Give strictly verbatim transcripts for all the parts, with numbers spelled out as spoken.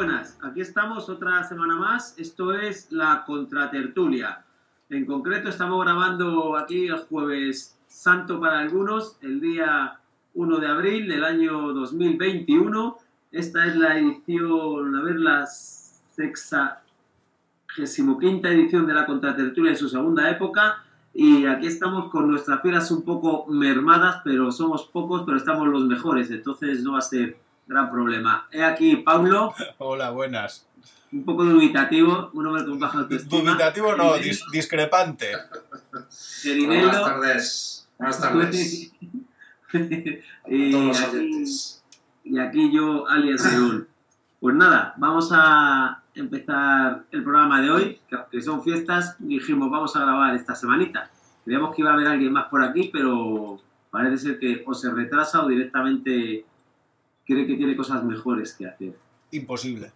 buenas. Aquí estamos otra semana más. Esto es la Contratertulia. En concreto estamos grabando aquí el Jueves Santo para algunos, el día uno de abril del año dos mil veintiuno. Esta es la edición, a ver, la sexagésimo quinta edición de la Contratertulia en su segunda época. Y aquí estamos con nuestras filas un poco mermadas, pero somos pocos, pero estamos los mejores, entonces no va a ser gran problema. He aquí Pablo. Hola, buenas. Un poco dubitativo, un hombre con baja autoestima. Dubitativo no, dis discrepante. Erineldo. Buenas tardes. Buenas tardes. y, todos los aquí, oyentes. y aquí yo, alias León. Pues nada, vamos a empezar el programa de hoy, que son fiestas. Dijimos, vamos a grabar esta semanita. Creíamos que iba a haber alguien más por aquí, pero parece ser que o se retrasa o directamente cree que tiene cosas mejores que hacer. Imposible.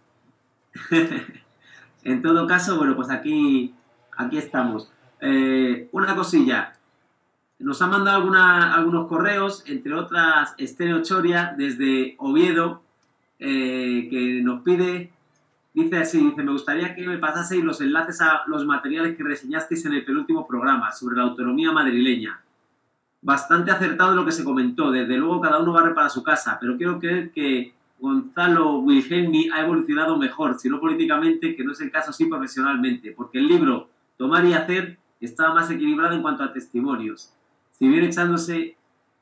En todo caso, bueno, pues aquí, aquí estamos. Eh, una cosilla. Nos han mandado alguna, algunos correos, entre otras Esther Choria, desde Oviedo, eh, que nos pide, dice así, dice, me gustaría que me pasaseis los enlaces a los materiales que reseñasteis en el penúltimo programa sobre la autonomía madrileña. Bastante acertado lo que se comentó, desde luego cada uno barre para su casa, pero quiero creer que Gonzalo Wilhelmi ha evolucionado mejor, si no políticamente, que no es el caso, sí profesionalmente, porque el libro Tomar y Hacer estaba más equilibrado en cuanto a testimonios, si bien echándose,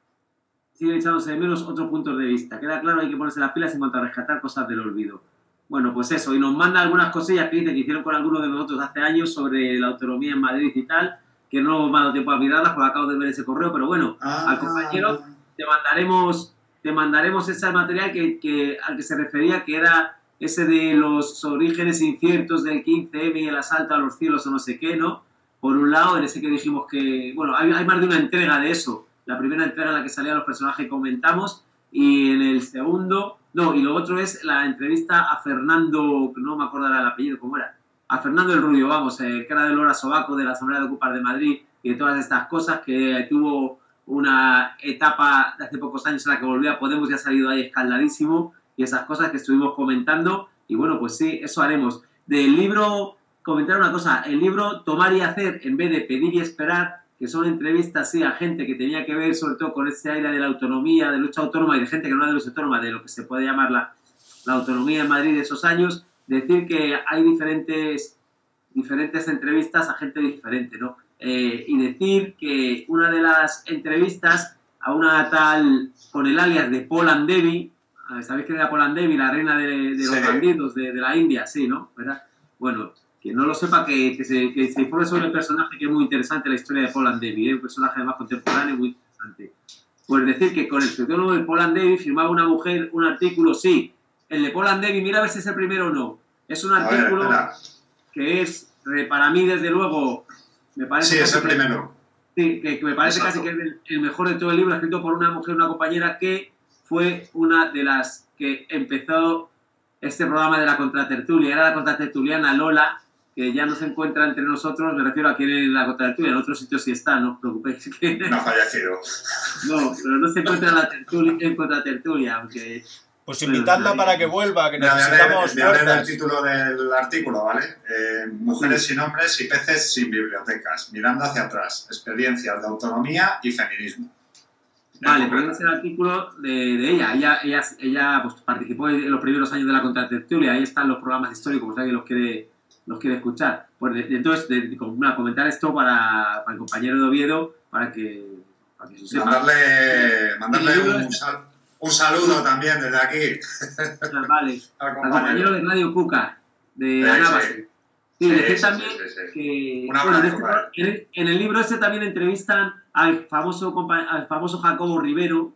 sigue echándose de menos otros puntos de vista. Queda claro, hay que ponerse las pilas en cuanto a rescatar cosas del olvido. Bueno, pues eso, y nos manda algunas cosillas que dice que hicieron con algunos de nosotros hace años sobre la autonomía en Madrid y tal, que no me ha dado tiempo a mirarlas porque acabo de ver ese correo, pero bueno, ah, al compañero te mandaremos, te mandaremos ese material que, que, al que se refería, que era ese de los orígenes inciertos del quince eme y el asalto a los cielos o no sé qué, ¿no? Por un lado, en ese que dijimos que, bueno, hay, hay más de una entrega de eso. La primera entrega en la que salían los personajes que comentamos, y en el segundo, no, y lo otro es la entrevista a Fernando, no me acuerdo el apellido, ¿cómo era? A Fernando el Rubio, vamos, eh, que era de Lora Sobaco, de la Asamblea de Ocupar de Madrid, y de todas estas cosas, que tuvo una etapa de hace pocos años en la que volvió a Podemos y ha salido ahí escaldadísimo, y esas cosas que estuvimos comentando, y bueno, pues sí, eso haremos. Del libro, comentar una cosa, el libro Tomar y Hacer, en vez de Pedir y Esperar, que son entrevistas, sí, a gente que tenía que ver sobre todo con ese aire de la autonomía, de lucha autónoma y de gente que no era de lucha autónoma, de lo que se puede llamar la, la autonomía en Madrid de esos años, decir que hay diferentes, diferentes entrevistas a gente diferente, ¿no? Eh, y decir que una de las entrevistas a una tal, con el alias de Polan Devi, ¿sabéis quién era Polan Devi? La reina de, de los sí. bandidos de, de la India, sí, ¿no? ¿Verdad? Bueno, quien no lo sepa, que, que, se, que se informe sobre el personaje, que es muy interesante la historia de Polan Devi, ¿eh? Un personaje además contemporáneo muy interesante. Pues decir que con el pseudónimo de Polan Devi firmaba una mujer un artículo, sí, el de Polan Devi, mira a ver si es el primero o no. Es un artículo ver, que es, para mí, desde luego, me parece... Sí, es el primero. Sí, que, que me parece Exacto. casi que es el, el mejor de todo el libro, escrito por una mujer, una compañera que fue una de las que empezó este programa de la Contratertulia. Era la contratertuliana Lola, que ya no se encuentra entre nosotros, me refiero a quien en la Contratertulia, en otros sitios sí está, no os preocupéis. Que... No ha fallecido. No, pero no se encuentra en la tertulia, en Contratertulia, aunque... Pues invitadla bueno, para que vuelva, que necesitamos me hablé del título del artículo, ¿vale? Eh, mujeres sin hombres y peces sin bibliotecas, mirando hacia atrás, experiencias de autonomía y feminismo. Vale, pero ese es el artículo de, de ella. Ella, ella, ella pues, participó en los primeros años de la Contratertulia, ahí están los programas históricos, por si alguien los quiere, los quiere escuchar. Pues de, de, entonces, de, de, bueno, comentar esto para, para el compañero de Oviedo, para que, para que se sepa. Mandarle, mandarle un, sal, un saludo también desde aquí. Vale, al compañero, al compañero de Radio Cuca, de sí, Anabase. Sí. Sí, sí, decir sí, también sí, sí, sí. que Una bueno, buena en, este, en, en el libro este también entrevistan al famoso, al famoso Jacobo Rivero,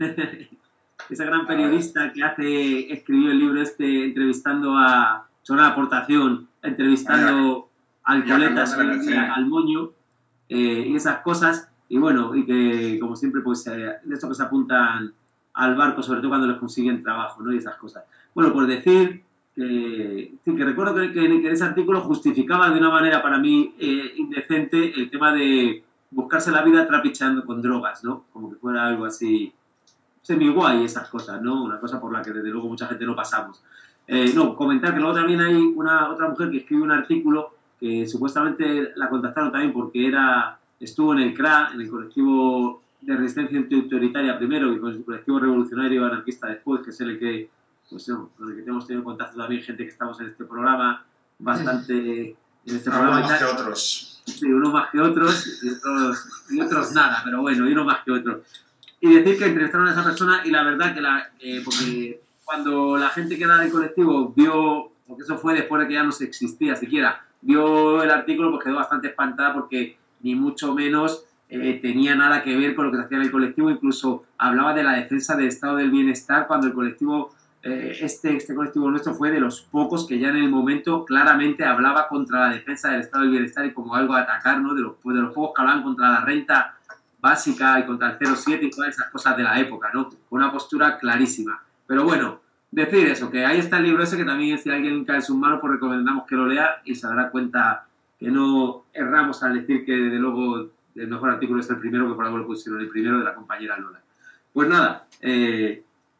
ese gran periodista que hace, escribió el libro este entrevistando a, sobre la aportación, entrevistando ah, al Coletas, al Moño, eh, y esas cosas, y bueno, y que como siempre, pues, eh, de esto que se apuntan al barco, sobre todo cuando les consiguen trabajo, ¿no? Y esas cosas. Bueno, por decir que, sí, que recuerdo que, que, que en ese artículo justificaba de una manera para mí eh, indecente el tema de buscarse la vida trapicheando con drogas, ¿no? Como que fuera algo así semi guay, esas cosas, ¿no? Una cosa por la que desde luego mucha gente no pasamos. Eh, no, comentar que luego también hay una otra mujer que escribe un artículo que supuestamente la contactaron también porque era estuvo en el C R A, en el colectivo de resistencia antiautoritaria primero y con el colectivo revolucionario anarquista después, que es el que, pues, no, con el que hemos tenido contacto también, gente que estamos en este programa, bastante en este programa. Unos más que otros. Sí, unos más que otros y otros, y otros nada, pero bueno, y unos más que otros. Y decir que entrevistaron a esa persona y la verdad que la, eh, porque cuando la gente que era del colectivo vio, porque eso fue después de que ya no se existía siquiera, vio el artículo, pues quedó bastante espantada porque ni mucho menos eh, tenía nada que ver con lo que se hacía en el colectivo, incluso hablaba de la defensa del estado del bienestar cuando el colectivo, eh, este, este colectivo nuestro fue de los pocos que ya en el momento claramente hablaba contra la defensa del estado del bienestar y como algo a atacar, ¿no? De los, de los pocos que hablaban contra la renta básica y contra el cero siete y todas esas cosas de la época, ¿no? Una postura clarísima. Pero bueno, decir eso, que ahí está el libro ese que también si alguien cae en sus manos, pues recomendamos que lo lea y se dará cuenta que no erramos al decir que desde luego el mejor artículo es el primero, que por algo lo pusieron el primero de la compañera Lola. Pues nada, eh,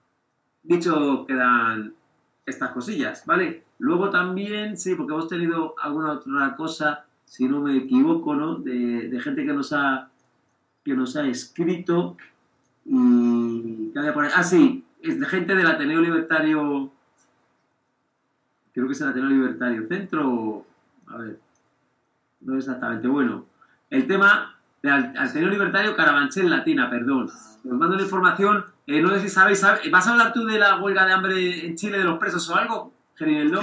dicho quedan estas cosillas, ¿vale? Luego también, sí, porque hemos tenido alguna otra cosa, si no me equivoco, ¿no? De, de gente que nos ha que nos ha escrito y que había por ahí. Ah, sí, es de gente del Ateneo Libertario, creo que es el Ateneo Libertario Centro, a ver, no exactamente, bueno, el tema del Ateneo Libertario Carabanchel Latina, perdón, os mando la información, eh, no sé si sabéis, ¿sabes? ¿Vas a hablar tú de la huelga de hambre en Chile de los presos o algo, Gerineldo?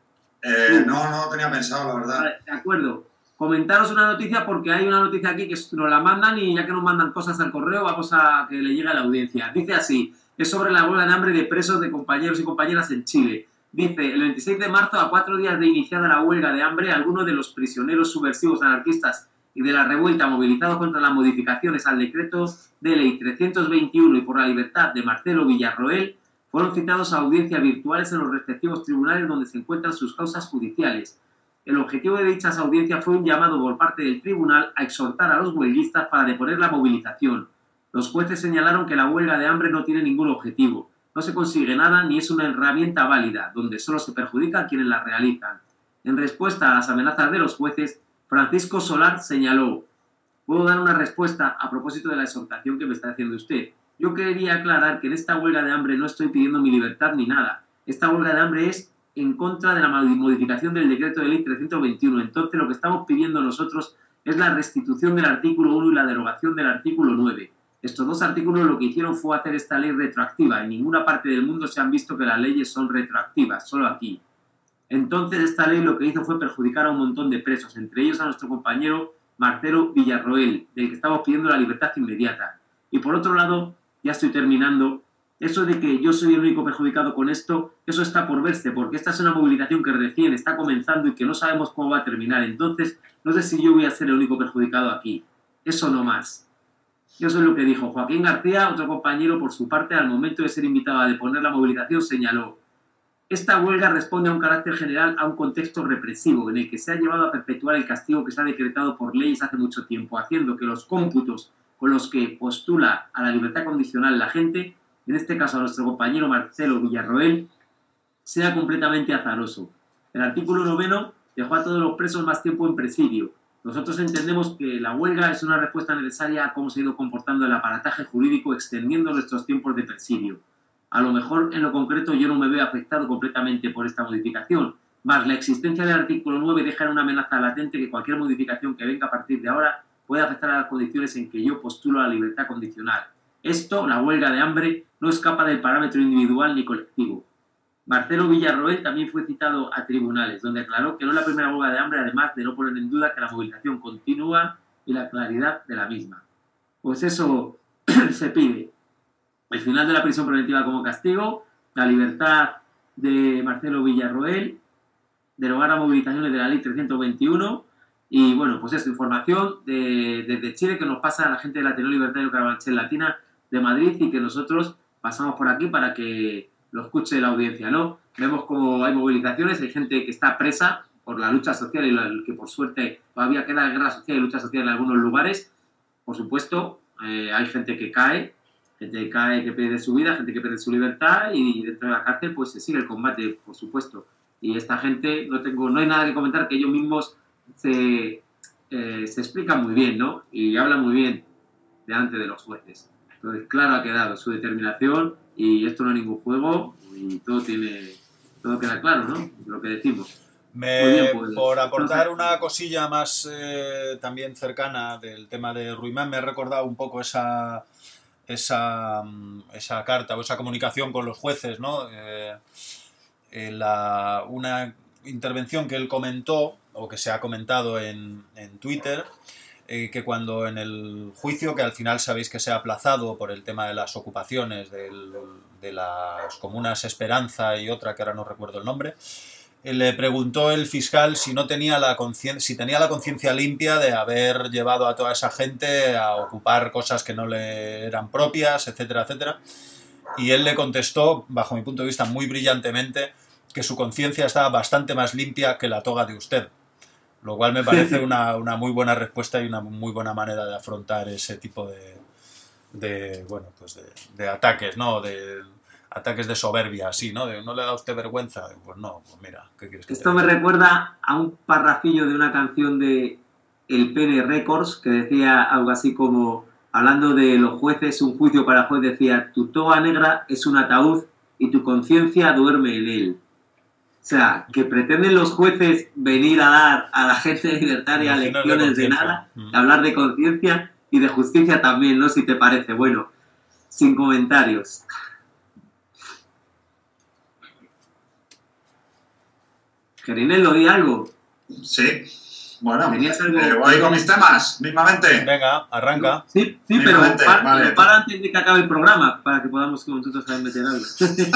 Eh, no, no tenía pensado, la verdad. Vale, de acuerdo. Comentaros una noticia porque hay una noticia aquí que nos la mandan y ya que nos mandan cosas al correo vamos a que le llegue a la audiencia. Dice así, es sobre la huelga de hambre de presos de compañeros y compañeras en Chile. Dice, el veintiséis de marzo, a cuatro días de iniciada la huelga de hambre, algunos de los prisioneros subversivos anarquistas y de la revuelta movilizados contra las modificaciones al decreto de ley trescientos veintiuno y por la libertad de Marcelo Villarroel fueron citados a audiencias virtuales en los respectivos tribunales donde se encuentran sus causas judiciales. El objetivo de dichas audiencias fue un llamado por parte del tribunal a exhortar a los huelguistas para deponer la movilización. Los jueces señalaron que la huelga de hambre no tiene ningún objetivo, no se consigue nada ni es una herramienta válida, donde solo se perjudica a quienes la realizan. En respuesta a las amenazas de los jueces, Francisco Solar señaló: puedo dar una respuesta a propósito de la exhortación que me está haciendo usted. Yo quería aclarar que en esta huelga de hambre no estoy pidiendo mi libertad ni nada. Esta huelga de hambre es en contra de la modificación del decreto de ley trescientos veintiuno. Entonces, lo que estamos pidiendo nosotros es la restitución del artículo uno y la derogación del artículo nueve. Estos dos artículos lo que hicieron fue hacer esta ley retroactiva. En ninguna parte del mundo se han visto que las leyes son retroactivas, solo aquí. Entonces, esta ley lo que hizo fue perjudicar a un montón de presos, entre ellos a nuestro compañero Marcelo Villarroel, del que estamos pidiendo la libertad inmediata. Y por otro lado, ya estoy terminando, eso de que yo soy el único perjudicado con esto, eso está por verse, porque esta es una movilización que recién está comenzando y que no sabemos cómo va a terminar. Entonces, no sé si yo voy a ser el único perjudicado aquí. Eso no más. Eso es lo que dijo Joaquín García, otro compañero, por su parte, al momento de ser invitado a deponer la movilización, señaló: esta huelga responde a un carácter general, a un contexto represivo, en el que se ha llevado a perpetuar el castigo que se ha decretado por leyes hace mucho tiempo, haciendo que los cómputos con los que postula a la libertad condicional la gente, en este caso a nuestro compañero Marcelo Villarroel, sea completamente azaroso. El artículo noveno dejó a todos los presos más tiempo en presidio. Nosotros entendemos que la huelga es una respuesta necesaria a cómo se ha ido comportando el aparataje jurídico extendiendo nuestros tiempos de presidio. A lo mejor en lo concreto yo no me veo afectado completamente por esta modificación, mas la existencia del artículo nueve deja en una amenaza latente que cualquier modificación que venga a partir de ahora puede afectar a las condiciones en que yo postulo la libertad condicional. Esto, la huelga de hambre, no escapa del parámetro individual ni colectivo. Marcelo Villarroel también fue citado a tribunales, donde aclaró que no es la primera huelga de hambre, además de no poner en duda que la movilización continúa y la claridad de la misma. Pues eso se pide. El final de la prisión preventiva como castigo, la libertad de Marcelo Villarroel, derogar las movilizaciones de la ley trescientos veintiuno y, bueno, pues eso, información de, desde Chile que nos pasa a la gente del Ateneo Libertario Carabanchel Latina de Madrid y que nosotros pasamos por aquí para que lo escuche la audiencia, ¿no? Vemos como hay movilizaciones, hay gente que está presa por la lucha social y la, que por suerte todavía queda guerra social y lucha social en algunos lugares. Por supuesto, eh, hay gente que cae Gente que cae, que pierde su vida, gente que pierde su libertad y dentro de la cárcel pues se sigue el combate, por supuesto. Y esta gente, no tengo, no hay nada que comentar, que ellos mismos se, eh, se explican muy bien, ¿no? Y hablan muy bien delante de los jueces. Entonces, claro ha quedado su determinación y esto no es ningún juego y todo tiene, todo queda claro, ¿no? Lo que decimos. Me, bien, pues, por aportar una cosilla más eh, también cercana del tema de Ruimán, me ha recordado un poco esa... Esa, esa carta o esa comunicación con los jueces, ¿no? Eh, eh, la, una intervención que él comentó, o que se ha comentado en, en Twitter, eh, que cuando en el juicio, que al final sabéis que se ha aplazado por el tema de las ocupaciones del, de las comunas Esperanza y otra que ahora no recuerdo el nombre, le preguntó el fiscal si no tenía la conciencia, si tenía la conciencia limpia de haber llevado a toda esa gente a ocupar cosas que no le eran propias, etcétera, etcétera. Y él le contestó, bajo mi punto de vista muy brillantemente, que su conciencia estaba bastante más limpia que la toga de usted. Lo cual me parece una, una muy buena respuesta y una muy buena manera de afrontar ese tipo de, de bueno, pues de, de ataques, ¿no? De ataques de soberbia, así, ¿no? De, ¿no le da a usted vergüenza? Pues no, pues mira, ¿qué quieres que Esto te me diga? recuerda a un parrafillo de una canción de El Pene Records que decía algo así como, hablando de los jueces, un juicio para juez decía, tu toga negra es un ataúd y tu conciencia duerme en él. O sea, que pretenden los jueces venir a dar a la gente libertaria Lecciones de lecciones de conciencia. nada, Mm. hablar de conciencia y de justicia también, ¿no? Si te parece. Bueno, sin comentarios. Gerinello, di algo. Sí. Bueno, ¿Tenías algo? eh, voy con mis temas, mismamente. Venga, arranca. Sí, sí, pero Mínimamente, para, vale. pero para antes de que acabe el programa, para que podamos con nosotros también meter algo.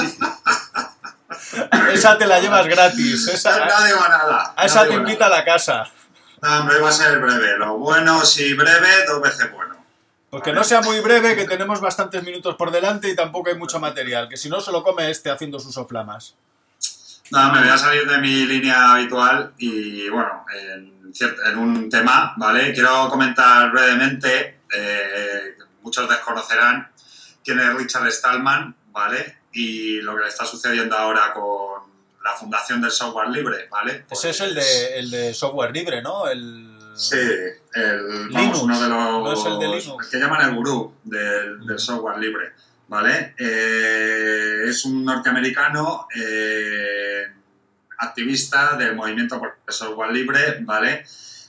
Esa te la llevas gratis. Esa, No digo nada. a esa no te digo invita a nada. la casa. No, hombre, va a ser breve. Lo bueno, si breve, dos veces bueno. Pues que no sea muy breve, que tenemos bastantes minutos por delante y tampoco hay mucho material. Que si no, se lo come este haciendo sus soflamas. No, me voy a salir de mi línea habitual y, bueno, en, cier- en un tema, ¿vale? Quiero comentar brevemente, eh, muchos desconocerán quién es Richard Stallman, ¿vale? Y lo que le está sucediendo ahora con la Fundación del Software Libre, ¿vale? Pues, Ese es el de, el de software libre, ¿no? El... Sí, el, Linux, vamos, uno de los... no es el de Linux. el que llaman el gurú del, del software libre, ¿vale? Eh, es un norteamericano eh, activista del movimiento por el software libre, ¿vale?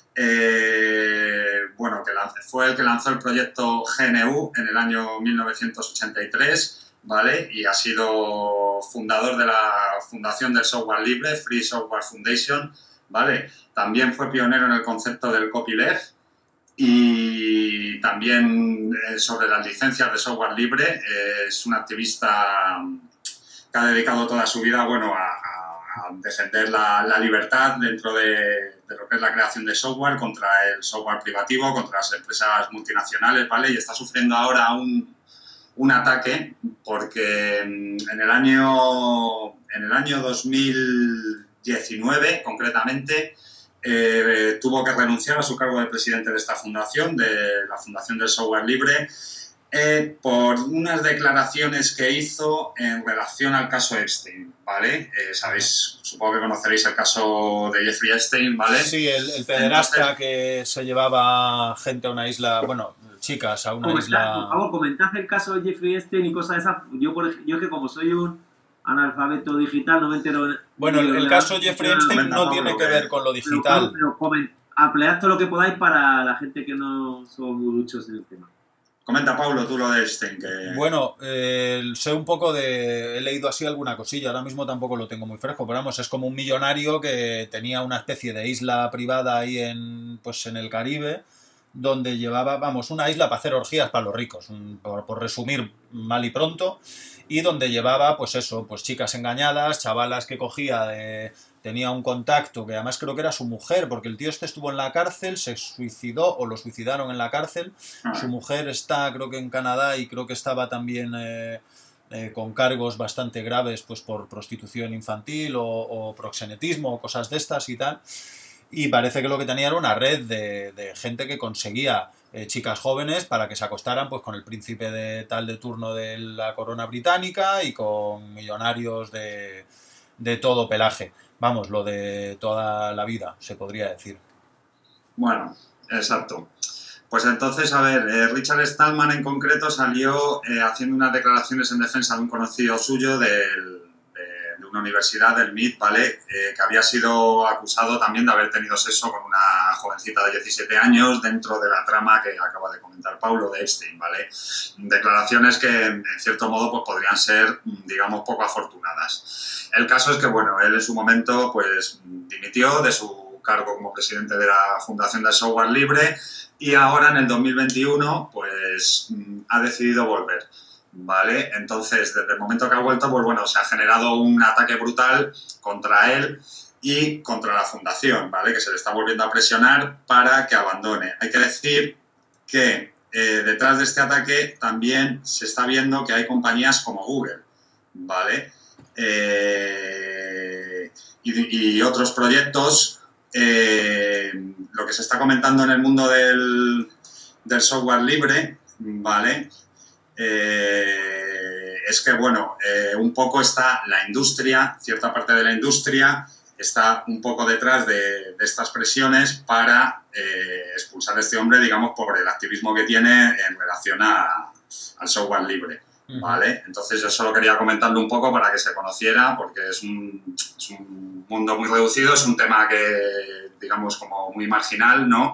Eh, bueno, que lanz- fue el que lanzó el proyecto G N U en el año mil novecientos ochenta y tres, ¿vale? Y ha sido fundador de la Fundación del Software Libre, Free Software Foundation, ¿vale? También fue pionero en el concepto del copyleft y también eh, sobre las licencias de software libre. Eh, es un activista que ha dedicado toda su vida, bueno, a, a- a defender la, la libertad dentro de, de lo que es la creación de software contra el software privativo, contra las empresas multinacionales, ¿vale? Y está sufriendo ahora un, un ataque porque mm, en el año, en el año dos mil diecinueve, concretamente, eh, tuvo que renunciar a su cargo de presidente de esta fundación, de la Fundación del Software Libre, eh, por unas declaraciones que hizo en relación al caso Epstein, ¿vale? Eh, sabéis, supongo que conoceréis el caso de Jeffrey Epstein, ¿vale? Sí, el, el pederasta que se llevaba gente a una isla, bueno, chicas a una Comentad, isla... por favor, comentad el caso de Jeffrey Epstein y cosas de esas. Yo, por ej- yo es que como soy un analfabeto digital, no me entero... Bueno, el, el de- caso Jeffrey Epstein comenta, no Pablo, tiene que que- ver con lo Pero, digital. pero comen- ampliad todo lo que podáis para la gente que no son muy duchos en el tema. Comenta, Pablo, tú lo de Epstein, que... Bueno, eh, sé un poco de... He leído así alguna cosilla, ahora mismo tampoco lo tengo muy fresco, pero vamos, es como un millonario que tenía una especie de isla privada ahí en, pues, en el Caribe, donde llevaba, vamos, una isla para hacer orgías para los ricos, un- por, por resumir mal y pronto, y donde llevaba, pues eso, pues chicas engañadas, chavalas que cogía de... Tenía un contacto que además creo que era su mujer, porque el tío este estuvo en la cárcel, se suicidó o lo suicidaron en la cárcel. Ah, Su mujer está, creo que en Canadá, y creo que estaba también eh, eh, con cargos bastante graves pues por prostitución infantil o, o proxenetismo o cosas de estas y tal. y parece que lo que tenía era una red de, de gente que conseguía eh, chicas jóvenes para que se acostaran pues con el príncipe de tal de turno de la corona británica y con millonarios de, de todo pelaje. Vamos, lo de toda la vida, se podría decir. Bueno, exacto. Pues entonces, a ver, eh, Richard Stallman en concreto salió eh, haciendo unas declaraciones en defensa de un conocido suyo del, de, de una universidad, del M I T, ¿vale? Eh, que había sido acusado también de haber tenido sexo con una jovencita de diecisiete años dentro de la trama que acaba de comentar Paulo de Epstein, ¿vale? Declaraciones que, en cierto modo, pues podrían ser, digamos, poco afortunadas. El caso es que, bueno, él en su momento, pues, dimitió de su cargo como presidente de la Fundación del Software Libre y ahora en el dos mil veintiuno pues ha decidido volver, ¿vale? Entonces, desde el momento que ha vuelto, pues bueno, se ha generado un ataque brutal contra él y contra la fundación, ¿vale? Que se le está volviendo a presionar para que abandone. Hay que decir que eh, detrás de este ataque también se está viendo que hay compañías como Google, ¿vale? Eh, y, y otros proyectos. Eh, lo que se está comentando en el mundo del, del software libre, ¿vale? Eh, es que, bueno, eh, un poco está la industria, cierta parte de la industria está un poco detrás de, de estas presiones para eh, expulsar a este hombre, digamos, por el activismo que tiene en relación a, al software libre. ¿Vale? Entonces yo solo quería comentarlo un poco para que se conociera, porque es un, es un mundo muy reducido, es un tema que, digamos, como muy marginal, ¿no?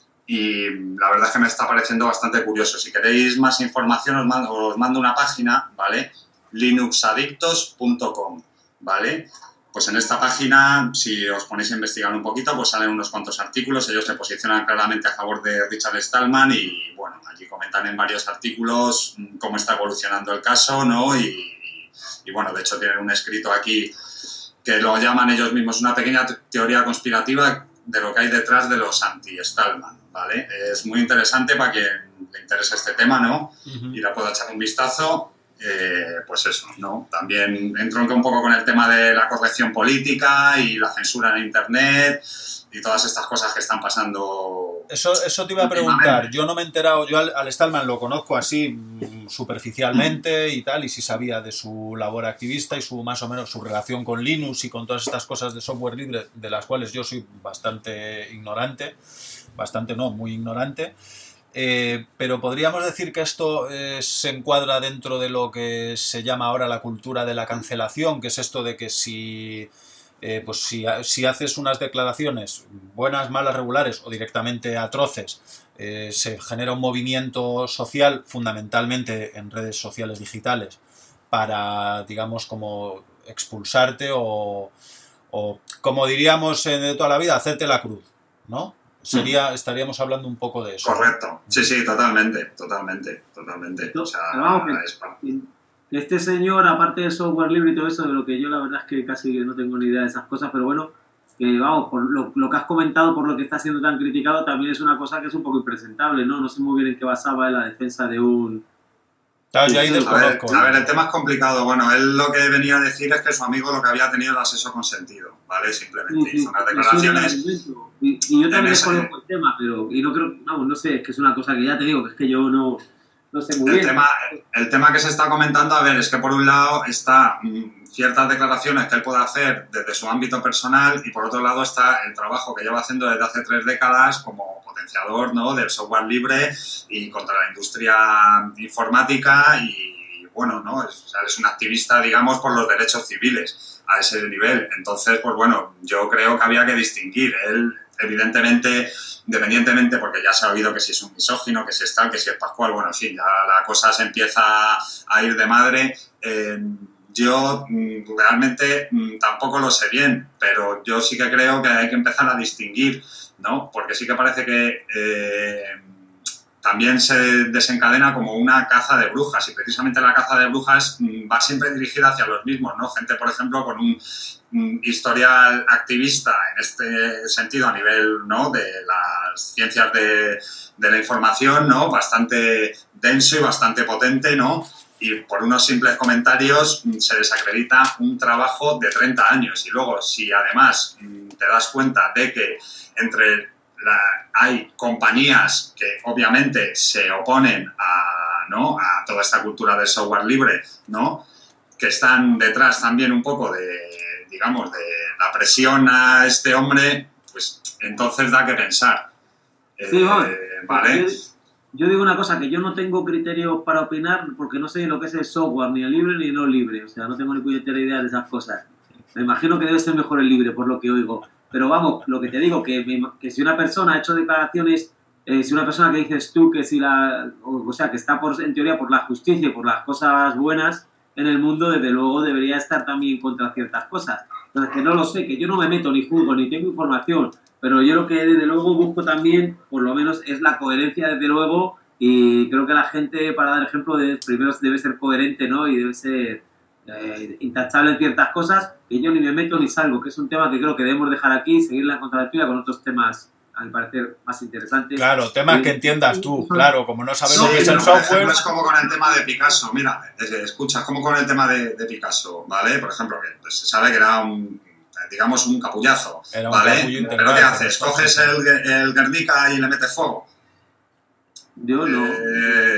Y la verdad es que me está pareciendo bastante curioso. Si queréis más información os mando, os mando una página, ¿vale? linuxadictos punto com, ¿vale? Pues en esta página, si os ponéis a investigar un poquito, pues salen unos cuantos artículos. Ellos se posicionan claramente a favor de Richard Stallman y, bueno, allí comentan en varios artículos cómo está evolucionando el caso, ¿no? Y, y, y bueno, de hecho tienen un escrito aquí que lo llaman ellos mismos una pequeña teoría conspirativa de lo que hay detrás de los anti-Stallman, ¿vale? Es muy interesante para quien le interese este tema, ¿no? Uh-huh. Y le pueda echar un vistazo. Eh, pues eso, ¿no? También entronca un poco con el tema de la corrección política y la censura en Internet y todas estas cosas que están pasando. Eso, eso te iba a preguntar. Yo no me he enterado, yo al, al Stallman lo conozco así superficialmente y tal, y sí sabía de su labor activista y su más o menos su relación con Linux y con todas estas cosas de software libre de las cuales yo soy bastante ignorante, bastante no, muy ignorante. Eh, pero podríamos decir que esto eh, se encuadra dentro de lo que se llama ahora la cultura de la cancelación, que es esto de que si, eh, pues si, si haces unas declaraciones buenas, malas, regulares o directamente atroces, eh, se genera un movimiento social, fundamentalmente en redes sociales digitales, para, digamos, como expulsarte o, o como diríamos eh, de toda la vida, hacerte la cruz, ¿no? Sería, estaríamos hablando un poco de eso. Correcto. Sí, sí, totalmente, totalmente, totalmente. No, o sea, vamos, que, que este señor, aparte de software libre y todo eso, de lo que yo la verdad es que casi no tengo ni idea de esas cosas, pero bueno, que vamos, por lo, lo que has comentado, por lo que está siendo tan criticado, también es una cosa que es un poco impresentable, ¿no? No sé muy bien en qué basaba en la defensa de un... Claro, yo ahí desconozco. A ver, a ver, el tema es complicado. Bueno, él lo que venía a decir es que su amigo lo que había tenido era sexo consentido, ¿vale? Simplemente sí, hizo unas declaraciones. Y, y yo también desconozco el tema, pero y no creo, vamos, no sé, es que es una cosa que ya te digo, que es que yo no, no sé muy el bien. Tema, el tema que se está comentando, a ver, es que por un lado está mmm, ciertas declaraciones que él puede hacer desde su ámbito personal y por otro lado está el trabajo que lleva haciendo desde hace tres décadas como potenciador, ¿no?, del software libre y contra la industria informática y, bueno, ¿no?, es, o sea, es un activista, digamos, por los derechos civiles a ese nivel. Entonces, pues bueno, yo creo que había que distinguir. Él, evidentemente, independientemente, porque ya se ha oído que si es un misógino, que si es tal, que si es Pascual, bueno, en fin, ya la cosa se empieza a ir de madre. Eh, yo mm, realmente mm, tampoco lo sé bien, pero yo sí que creo que hay que empezar a distinguir, ¿no? Porque sí que parece que eh, también se desencadena como una caza de brujas y precisamente la caza de brujas mm, va siempre dirigida hacia los mismos, ¿no? Gente, por ejemplo, con un historial activista en este sentido a nivel, ¿no?, de las ciencias de, de la información, ¿no?, bastante denso y bastante potente, ¿no?, y por unos simples comentarios se desacredita un trabajo de treinta años y luego si además te das cuenta de que entre la, hay compañías que obviamente se oponen a, ¿no? a toda esta cultura del software libre, ¿no? Que están detrás también un poco de, digamos, de la presión a este hombre, pues entonces da que pensar. Sí, eh, vale. ¿vale? Yo, yo digo una cosa, que yo no tengo criterio para opinar porque no sé lo que es el software, ni el libre ni el no libre. O sea, no tengo ni puñetera idea de esas cosas. Me imagino que debe ser mejor el libre, por lo que oigo. Pero vamos, lo que te digo, que, me, que si una persona ha hecho declaraciones, eh, si una persona que dices tú que si la... O, o sea, que está por, en teoría por la justicia y por las cosas buenas en el mundo, desde luego debería estar también contra ciertas cosas. Entonces, que no lo sé, que yo no me meto ni juzgo, ni tengo información, pero yo lo que desde luego busco también, por lo menos, es la coherencia, desde luego, y creo que la gente, para dar ejemplo, de, primero debe ser coherente, ¿no? Y debe ser eh, intachable en ciertas cosas, que yo ni me meto ni salgo, que es un tema que creo que debemos dejar aquí y seguir la contradictoria con otros temas, a mi parecer, más interesantes. Claro, temas que entiendas tú, claro, como no sabes Sí, lo que es el pero, por software... ejemplo, es como con el tema de Picasso. Mira, escucha, como con el tema de, de Picasso, ¿vale? Por ejemplo, que pues, se sabe que era un, digamos, un capullazo, Era un ¿vale? capullo integral, Pero ¿qué haces? pero ¿Coges el, el Guernica y le metes fuego? Yo no. Eh,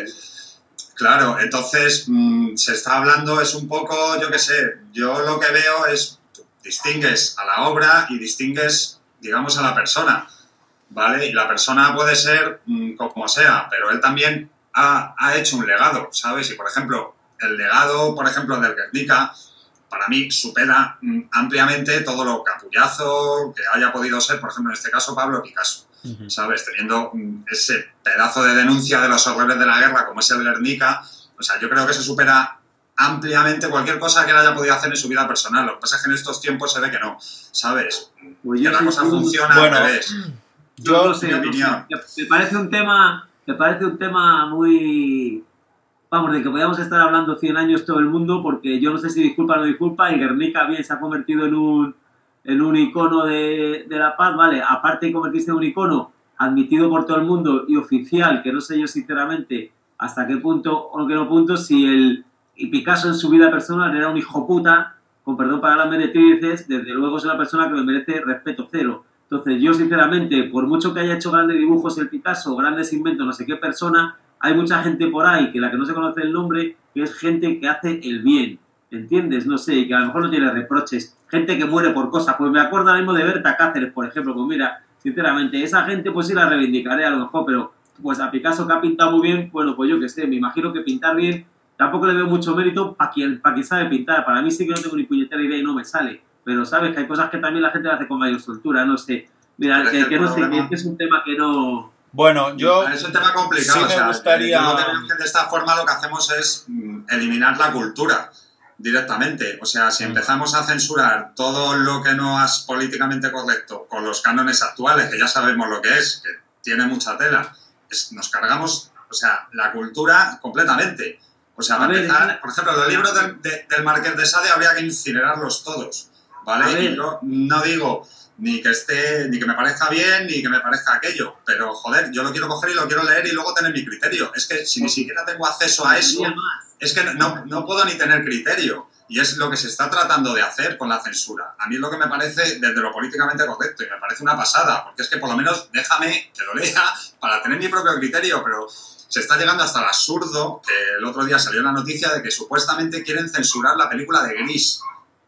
claro, entonces mmm, se está hablando, es un poco, yo qué sé, yo lo que veo es, distingues a la obra y distingues, digamos, a la persona, ¿vale? Y la persona puede ser mmm, como sea, pero él también ha, ha hecho un legado, ¿sabes? Y, por ejemplo, el legado, por ejemplo, del Guernica, para mí supera mmm, ampliamente todo lo capullazo que haya podido ser, por ejemplo, en este caso, Pablo Picasso, uh-huh. ¿sabes? Teniendo mmm, ese pedazo de denuncia de los horrores de la guerra como es el Guernica, o sea, yo creo que se supera ampliamente cualquier cosa que él haya podido hacer en su vida personal. Lo que pasa es que en estos tiempos se ve que no, ¿sabes? Pues que la cosa tú, funciona bueno, al revés. Yo no sé, mi opinión. No sé. Me parece un tema, me parece un tema muy... Vamos, de que podíamos estar hablando cien años todo el mundo, porque yo no sé si disculpa o no disculpa, y Guernica bien se ha convertido en un, en un icono de, de la paz, ¿vale? Aparte de convertirse en un icono admitido por todo el mundo y oficial, que no sé yo sinceramente hasta qué punto o qué no punto, si el y Picasso en su vida personal era un hijo puta, con perdón para las meretrices, desde luego es una persona que me merece respeto cero. Entonces yo sinceramente, por mucho que haya hecho grandes dibujos el Picasso, grandes inventos, no sé qué persona, hay mucha gente por ahí que la que no se conoce el nombre, que es gente que hace el bien, ¿entiendes? No sé, que a lo mejor no tiene reproches, gente que muere por cosas. Pues me acuerdo ahora mismo de Berta Cáceres, por ejemplo, pues mira, sinceramente, esa gente pues sí la reivindicaré a lo mejor, pero pues a Picasso que ha pintado muy bien, bueno, pues yo qué sé, me imagino que pintar bien, tampoco le veo mucho mérito para quien, para quien sabe pintar. Para mí sí que no tengo ni puñetera idea y no me sale, pero sabes que hay cosas que también la gente hace con mayor soltura, no sé. Mira, que, que no sé, que es un tema que no... Bueno, yo... Es un tema complicado, sí me o sea, gustaría... yo creo que de esta forma lo que hacemos es mm, eliminar la cultura directamente. O sea, si empezamos a censurar todo lo que no es políticamente correcto con los cánones actuales, que ya sabemos lo que es, que tiene mucha tela, es, nos cargamos, o sea, la cultura completamente. O sea, para empezar, por ejemplo, los libros del, de, del Marqués de Sade habría que incinerarlos todos, ¿vale? Y yo no digo ni que esté, ni que me parezca bien, ni que me parezca aquello, pero, joder, yo lo quiero coger y lo quiero leer y luego tener mi criterio. Es que si ni siquiera tengo acceso a eso, es que no, no puedo ni tener criterio. Y es lo que se está tratando de hacer con la censura. A mí es lo que me parece desde lo políticamente correcto y me parece una pasada, porque es que por lo menos déjame que lo lea para tener mi propio criterio, pero se está llegando hasta el absurdo, que el otro día salió la noticia de que supuestamente quieren censurar la película de Gris.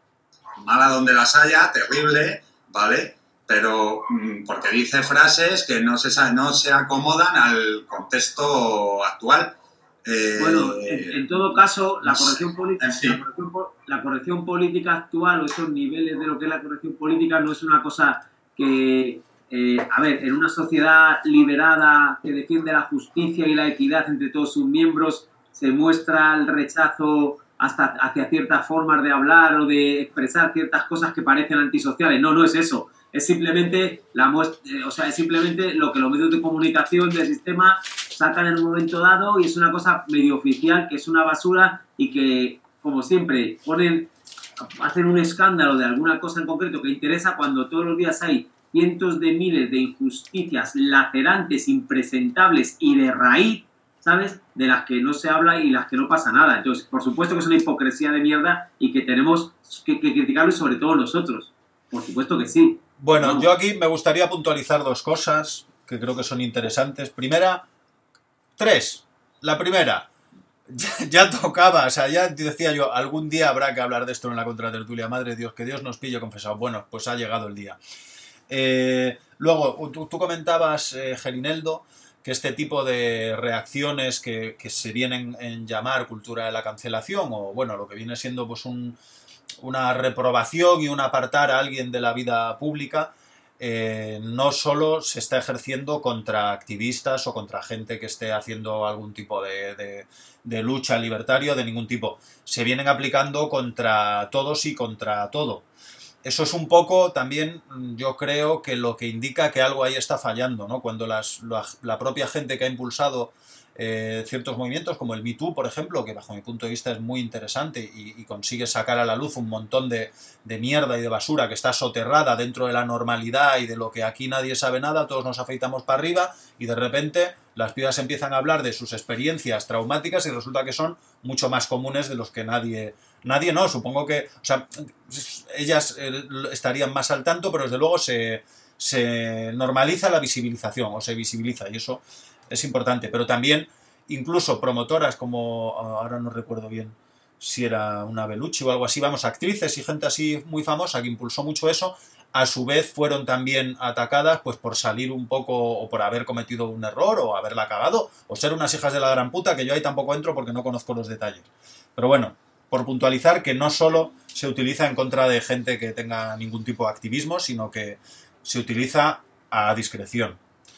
Mala donde las haya, terrible, ¿vale? Pero mmm, porque dice frases que no se, no se acomodan al contexto actual. Eh, bueno, en, en todo caso, la corrección, política, en fin. la, corrección, la corrección política actual o esos niveles de lo que es la corrección política no es una cosa que, eh, a ver, en una sociedad liberada que defiende la justicia y la equidad entre todos sus miembros, se muestra el rechazo hasta hacia ciertas formas de hablar o de expresar ciertas cosas que parecen antisociales. No, no es eso. Es simplemente, la muestra, eh, o sea, es simplemente lo que los medios de comunicación del sistema sacan en un momento dado y es una cosa medio oficial, que es una basura y que, como siempre, ponen, hacen un escándalo de alguna cosa en concreto que interesa cuando todos los días hay cientos de miles de injusticias lacerantes, impresentables y de raíz, ¿sabes? De las que no se habla y las que no pasa nada. Entonces, por supuesto que es una hipocresía de mierda y que tenemos que, que criticarlo y sobre todo nosotros. Por supuesto que sí. Bueno, No. yo aquí me gustaría puntualizar dos cosas que creo que son interesantes. Primera, tres. La primera, ya, ya tocaba, o sea, ya decía yo, algún día habrá que hablar de esto en la contratertulia. Madre de Dios, que Dios nos pille confesado. Bueno, pues ha llegado el día. Eh, luego, tú, tú comentabas, eh, Gerineldo, que este tipo de reacciones que, que se vienen en llamar cultura de la cancelación, o bueno, lo que viene siendo pues un, una reprobación y un apartar a alguien de la vida pública, eh, no solo se está ejerciendo contra activistas o contra gente que esté haciendo algún tipo de, de, de lucha libertaria de ningún tipo, se vienen aplicando contra todos y contra todo. Eso es un poco también, yo creo, que lo que indica que algo ahí está fallando, ¿no? Cuando las, la, la propia gente que ha impulsado eh, ciertos movimientos, como el Me Too, por ejemplo, que bajo mi punto de vista es muy interesante y, y consigue sacar a la luz un montón de, de mierda y de basura que está soterrada dentro de la normalidad y de lo que aquí nadie sabe nada, todos nos afeitamos para arriba y de repente las pibas empiezan a hablar de sus experiencias traumáticas y resulta que son mucho más comunes de los que nadie... Nadie no, supongo que... O sea, ellas eh, estarían más al tanto, pero desde luego se, se normaliza la visibilización, o se visibiliza, y eso es importante. Pero también, incluso promotoras como... Ahora no recuerdo bien si era una Belucci o algo así, vamos, actrices y gente así muy famosa que impulsó mucho eso, a su vez fueron también atacadas pues por salir un poco, o por haber cometido un error, o haberla cagado, o ser unas hijas de la gran puta, que yo ahí tampoco entro porque no conozco los detalles. Pero bueno, por puntualizar que no solo se utiliza en contra de gente que tenga ningún tipo de activismo, sino que se utiliza a discreción.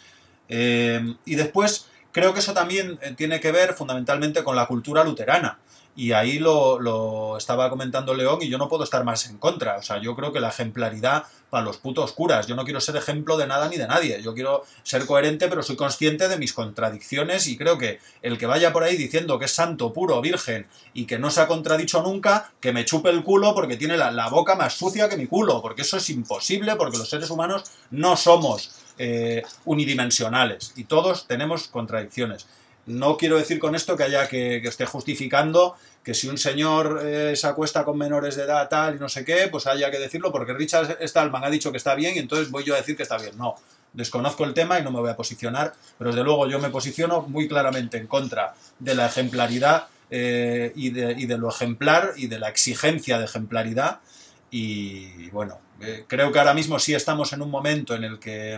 Eh, y después, creo que eso también tiene que ver fundamentalmente con la cultura luterana. Y ahí lo, lo estaba comentando León y yo no puedo estar más en contra. O sea, yo creo que la ejemplaridad para los putos curas. Yo no quiero ser ejemplo de nada ni de nadie. Yo quiero ser coherente, pero soy consciente de mis contradicciones y creo que el que vaya por ahí diciendo que es santo, puro, virgen y que no se ha contradicho nunca, que me chupe el culo porque tiene la, la boca más sucia que mi culo. Porque eso es imposible, porque los seres humanos no somos eh, unidimensionales y todos tenemos contradicciones. No quiero decir con esto que haya que, que esté justificando que si un señor eh, se acuesta con menores de edad tal y no sé qué, pues haya que decirlo porque Richard Stallman ha dicho que está bien y entonces voy yo a decir que está bien. No, desconozco el tema y no me voy a posicionar, pero desde luego yo me posiciono muy claramente en contra de la ejemplaridad eh, y, de, y de lo ejemplar y de la exigencia de ejemplaridad y bueno, eh, creo que ahora mismo sí estamos en un momento en el que...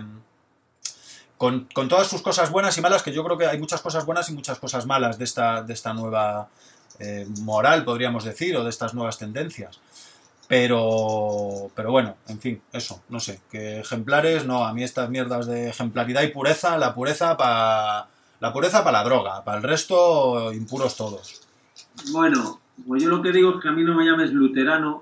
Con, con todas sus cosas buenas y malas, que yo creo que hay muchas cosas buenas y muchas cosas malas de esta, de esta nueva eh, moral, podríamos decir, o de estas nuevas tendencias. Pero, pero bueno, en fin, eso, no sé, que ejemplares, no, a mí estas mierdas de ejemplaridad y pureza, la pureza para la pureza para la droga, para el resto impuros todos. Bueno, pues yo lo que digo es que a mí no me llames luterano,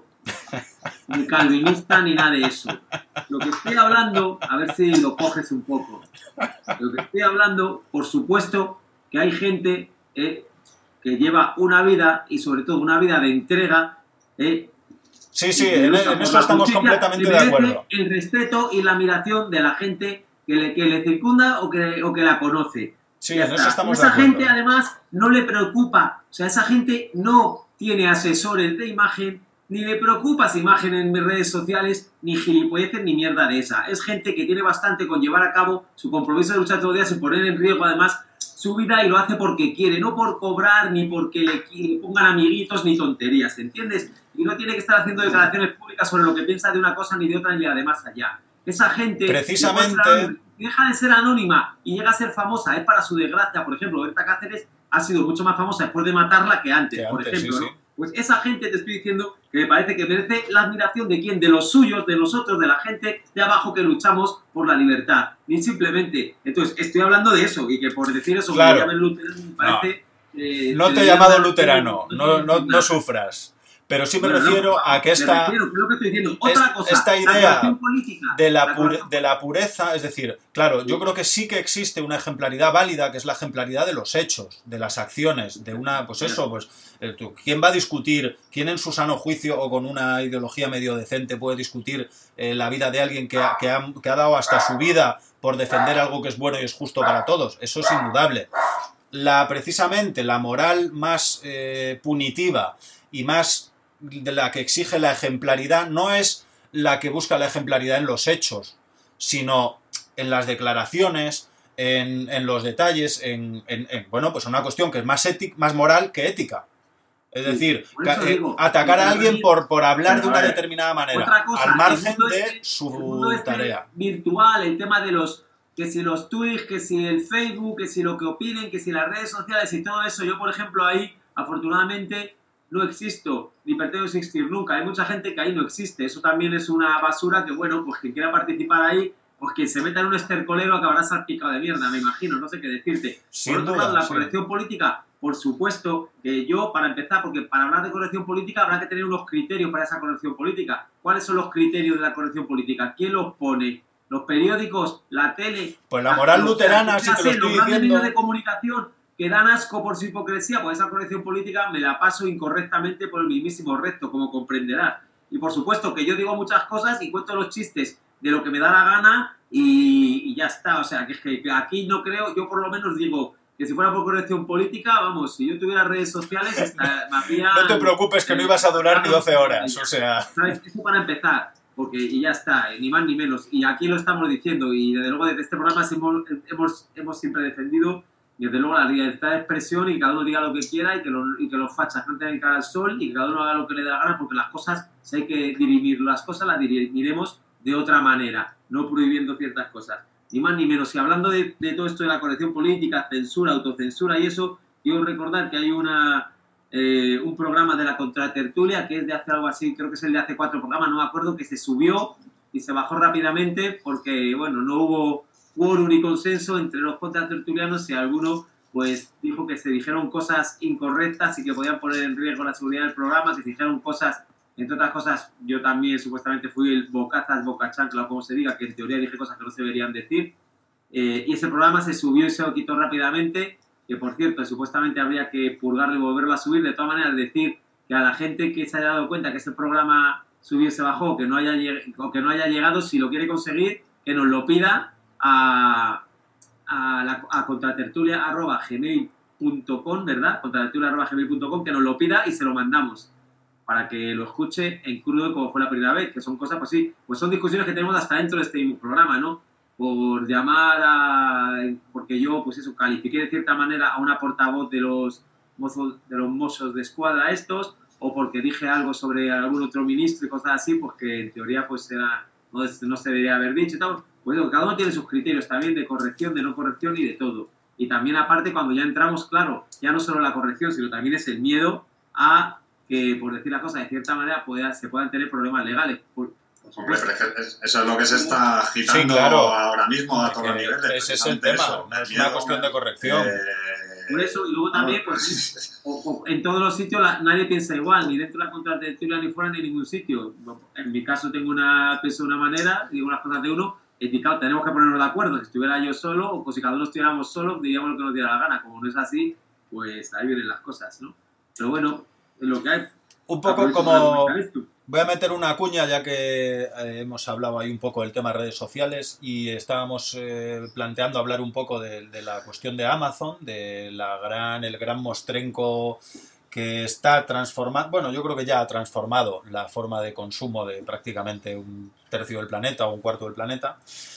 ni calvinista, ni nada de eso. Lo que estoy hablando, a ver si lo coges un poco. Lo que estoy hablando, por supuesto, que hay gente eh, que lleva una vida, y sobre todo una vida de entrega. Eh, sí, sí, en, en eso estamos completamente de acuerdo. El respeto y la admiración de la gente que le, que le circunda o que, o que la conoce. Sí, en eso estamos esa de acuerdo. gente, además, no le preocupa. O sea, esa gente no tiene asesores de imagen, ni le preocupa esa imagen en mis redes sociales, ni gilipolleces ni mierda de esa. Es gente que tiene bastante con llevar a cabo su compromiso de luchar todos los días y poner en riesgo además su vida y lo hace porque quiere, no por cobrar ni porque le, le pongan amiguitos ni tonterías, ¿entiendes? Y no tiene que estar haciendo declaraciones públicas sobre lo que piensa de una cosa ni de otra ni de más allá. Esa gente precisamente deja de ser anónima y llega a ser famosa, es para su desgracia. Por ejemplo, Berta Cáceres ha sido mucho más famosa después de matarla que antes, que por antes, ejemplo, sí, ¿no? sí. Pues esa gente, te estoy diciendo, que me parece que merece la admiración de quién, de los suyos, de nosotros, de la gente de abajo que luchamos por la libertad. Ni simplemente. Entonces, estoy hablando de eso, y que por decir eso, claro. me llamen luterano, me parece... No, eh, no te he llamado luterano, no, no, no sufras. Pero sí me bueno, refiero no, a que esta, me refiero, creo que estoy diciendo. Otra cosa, esta idea la política, de, la la pure, de la pureza, es decir, claro, yo creo que sí que existe una ejemplaridad válida, que es la ejemplaridad de los hechos, de las acciones, de una, pues eso, pues, ¿quién va a discutir, quién en su sano juicio o con una ideología medio decente puede discutir eh, la vida de alguien que ha, que, ha, que ha dado hasta su vida por defender algo que es bueno y es justo para todos? Eso es indudable. La, precisamente la moral más eh, punitiva y más de la que exige la ejemplaridad no es la que busca la ejemplaridad en los hechos, sino en las declaraciones, en, en los detalles, en, en, en, bueno, pues una cuestión que es más ética, más moral que ética. Es decir, sí, eh, digo, atacar a alguien por, por hablar de una ver, determinada manera, otra cosa, al margen el de este, su el este tarea. Virtual, el tema de los, que si los tweets, que si el Facebook, que si lo que opinen, que si las redes sociales y todo eso, yo por ejemplo ahí, afortunadamente, no existo, ni pretendo existir nunca. Hay mucha gente que ahí no existe, eso también es una basura que, bueno, pues quien quiera participar ahí, pues quien se meta en un estercolero acabará salpicado de mierda, me imagino, no sé qué decirte. Sin por otro duda, lado, la sí. corrección política, por supuesto, que yo, para empezar, porque para hablar de corrección política habrá que tener unos criterios para esa corrección política. ¿Cuáles son los criterios de la corrección política? ¿Quién los pone? ¿Los periódicos? ¿La tele? Pues la moral luterana, sí te lo estoy los grandes diciendo. medios de comunicación que dan asco por su hipocresía, pues esa corrección política me la paso incorrectamente por el mismísimo recto, como comprenderás. Y por supuesto que yo digo muchas cosas y cuento los chistes de lo que me da la gana y, y ya está. O sea, que es que aquí no creo, yo por lo menos digo que si fuera por corrección política, vamos, si yo tuviera redes sociales, esta, me habría... No te preocupes que no ibas a durar ni doce horas, o sea... ¿Sabes? Eso para empezar, porque y ya está, ni más ni menos. Y aquí lo estamos diciendo y desde luego desde este programa hemos, hemos, hemos siempre defendido y desde luego la libertad de expresión y que cada uno diga lo que quiera y que, lo, y que los fachas no tengan cara al sol y que cada uno haga lo que le dé la gana, porque las cosas, si hay que dirimir las cosas, las dirimiremos de otra manera, no prohibiendo ciertas cosas. Ni más ni menos. Y hablando de, de todo esto de la corrección política, censura, autocensura y eso, quiero recordar que hay una eh, un programa de la Contratertulia que es de hace algo así, creo que es el de hace cuatro programas, no me acuerdo, que se subió y se bajó rápidamente porque, bueno, no hubo quórum ni consenso entre los contratertulianos y alguno pues dijo que se dijeron cosas incorrectas y que podían poner en riesgo la seguridad del programa, que se dijeron cosas, entre otras cosas, yo también supuestamente fui el bocazas, bocachancla o como se diga, que en teoría dije cosas que no se deberían decir, eh, y ese programa se subió y se lo quitó rápidamente, que por cierto, supuestamente habría que purgarlo y volverlo a subir. De todas maneras, decir que a la gente que se haya dado cuenta que ese programa subió y se bajó, que no haya, o que no haya llegado, si lo quiere conseguir, que nos lo pida a, a, la, a contratertulia arroba gmail punto com, ¿verdad? contratertulia arroba gmail punto com, que nos lo pida y se lo mandamos para que lo escuche en crudo como fue la primera vez, que son cosas, pues sí, pues son discusiones que tenemos hasta dentro de este mismo programa, ¿no? Por llamar a... porque yo, pues eso, califiqué de cierta manera a una portavoz de los mozos de los mozos de escuadra estos, o porque dije algo sobre algún otro ministro y cosas así, pues que en teoría pues era, no, no se debería haber dicho y tal. Pues digo, cada uno tiene sus criterios también de corrección, de no corrección y de todo. Y también aparte cuando ya entramos, claro, ya no solo la corrección, sino también es el miedo a que, por decir la cosa de cierta manera, pueda, se puedan tener problemas legales. Por, Hombre, pero eso es lo que se está agitando sí, claro. ahora mismo a todos los niveles. Ese es el tema, eso, es una miedo, cuestión de corrección. Eh, por eso, y luego también, pues, o, o, en todos los sitios la, nadie piensa igual, ni dentro de la contratertulia ni fuera ni en ningún sitio. En mi caso tengo una, pienso de una manera, digo unas cosas de uno, y claro, tenemos que ponernos de acuerdo. Si estuviera yo solo, o pues, si cada uno estuviéramos solos, diríamos lo que nos diera la gana. Como no es así, pues ahí vienen las cosas, ¿no? Pero bueno, es lo que hay. Un poco como... Voy a meter una cuña ya que eh, hemos hablado ahí un poco del tema de redes sociales y estábamos eh, planteando hablar un poco de, de la cuestión de Amazon, de la gran, el gran mostrenco que está transformando, bueno, yo creo que ya ha transformado la forma de consumo de prácticamente un tercio del planeta o un cuarto del planeta.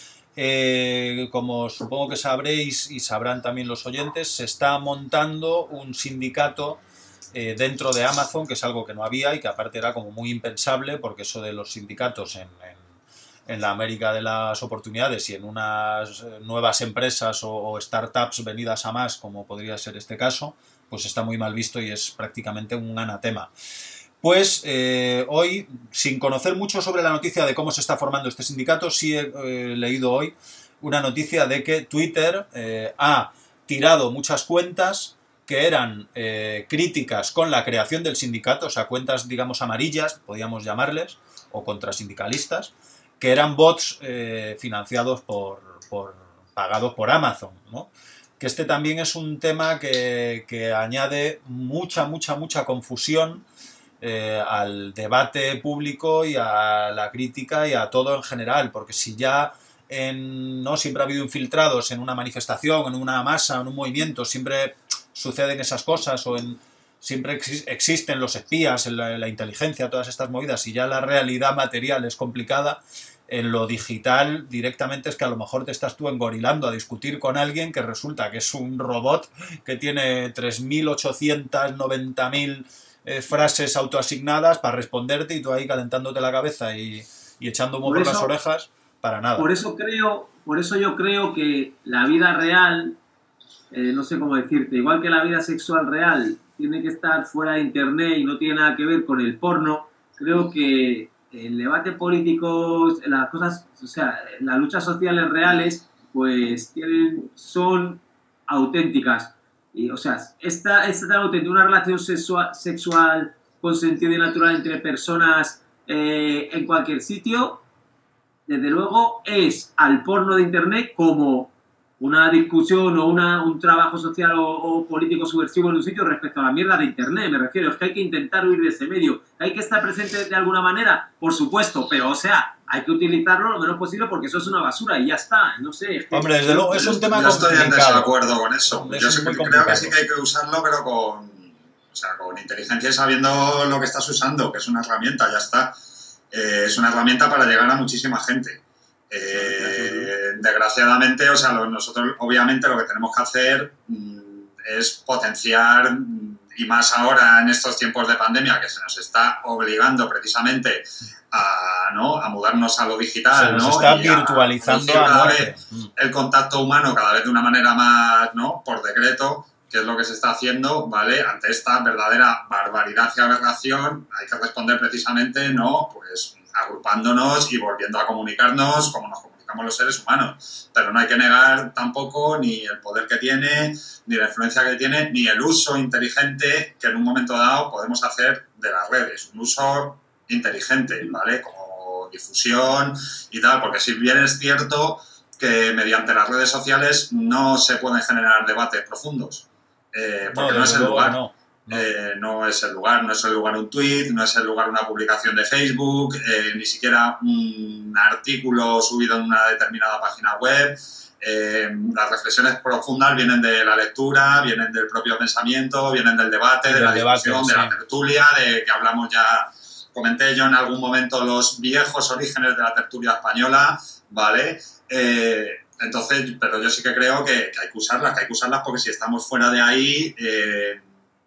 Eh, como supongo que sabréis y sabrán también los oyentes, se está montando un sindicato Eh, dentro de Amazon, que es algo que no había y que aparte era como muy impensable, porque eso de los sindicatos en, en, en la América de las oportunidades y en unas nuevas empresas o, o startups venidas a más, como podría ser este caso, pues está muy mal visto y es prácticamente un anatema. Pues eh, hoy, sin conocer mucho sobre la noticia de cómo se está formando este sindicato, sí he eh, leído hoy una noticia de que Twitter eh, ha tirado muchas cuentas que eran eh, críticas con la creación del sindicato, o sea, cuentas, digamos, amarillas, podríamos llamarles, o contrasindicalistas, que eran bots eh, financiados por, por, pagados por Amazon, ¿no? Que este también es un tema que, que añade mucha, mucha, mucha confusión eh, al debate público y a la crítica y a todo en general, porque si ya en, ¿no? siempre ha habido infiltrados en una manifestación, en una masa, en un movimiento, siempre suceden esas cosas, o en siempre ex existen los espías, la, la inteligencia, todas estas movidas, y ya la realidad material es complicada. En lo digital directamente es que a lo mejor te estás tú engorilando a discutir con alguien que resulta que es un robot que tiene tres mil ochocientas noventa mil eh, frases autoasignadas para responderte y tú ahí calentándote la cabeza y, y echando humo por, por eso, las orejas para nada. Por eso creo, por eso yo creo que la vida real, eh, no sé cómo decirte, igual que la vida sexual real tiene que estar fuera de internet y no tiene nada que ver con el porno, creo que el debate político, las cosas, o sea, las luchas sociales reales, pues tienen, son auténticas. Y, o sea, esta, esta tan auténtica, una relación sexual, sexual consentida y natural entre personas eh, en cualquier sitio, desde luego es al porno de internet como una discusión o una, un trabajo social o, o político subversivo en un sitio respecto a la mierda de internet, me refiero, es que hay que intentar huir de ese medio, hay que estar presente de alguna manera, por supuesto, pero o sea, hay que utilizarlo lo menos posible porque eso es una basura y ya está, no sé. Es que Hombre, desde luego es un tema yo complicado. Yo estoy en desacuerdo con eso, es yo sí, creo que sí que hay que usarlo, pero con, o sea, con inteligencia y sabiendo lo que estás usando, que es una herramienta, ya está, eh, es una herramienta para llegar a muchísima gente. Eh, desgraciadamente, o sea, lo, nosotros obviamente lo que tenemos que hacer mmm, es potenciar, mmm, y más ahora en estos tiempos de pandemia que se nos está obligando precisamente a, ¿no? a mudarnos a lo digital, se nos ¿no? está y virtualizando a, a cada vez el contacto humano cada vez de una manera más, ¿no? Por decreto, que es lo que se está haciendo, ¿vale? Ante esta verdadera barbaridad y aberración hay que responder precisamente, ¿no? Pues agrupándonos y volviendo a comunicarnos como nos comunicamos los seres humanos. Pero no hay que negar tampoco ni el poder que tiene, ni la influencia que tiene, ni el uso inteligente que en un momento dado podemos hacer de las redes. Un uso inteligente, ¿vale? Como difusión y tal, porque si bien es cierto que mediante las redes sociales no se pueden generar debates profundos, eh, porque no, no es el lugar. No. No. Eh, no es el lugar, no es el lugar un tweet, no es el lugar una publicación de Facebook, eh, ni siquiera un artículo subido en una determinada página web. Eh, las reflexiones profundas vienen de la lectura, vienen del propio pensamiento, vienen del debate, de, de la discusión, debate, sí. de la tertulia, de que hablamos ya, comenté yo en algún momento los viejos orígenes de la tertulia española, ¿vale? Eh, entonces, pero yo sí que creo que, que hay que usarlas, que hay que usarlas porque si estamos fuera de ahí... Eh,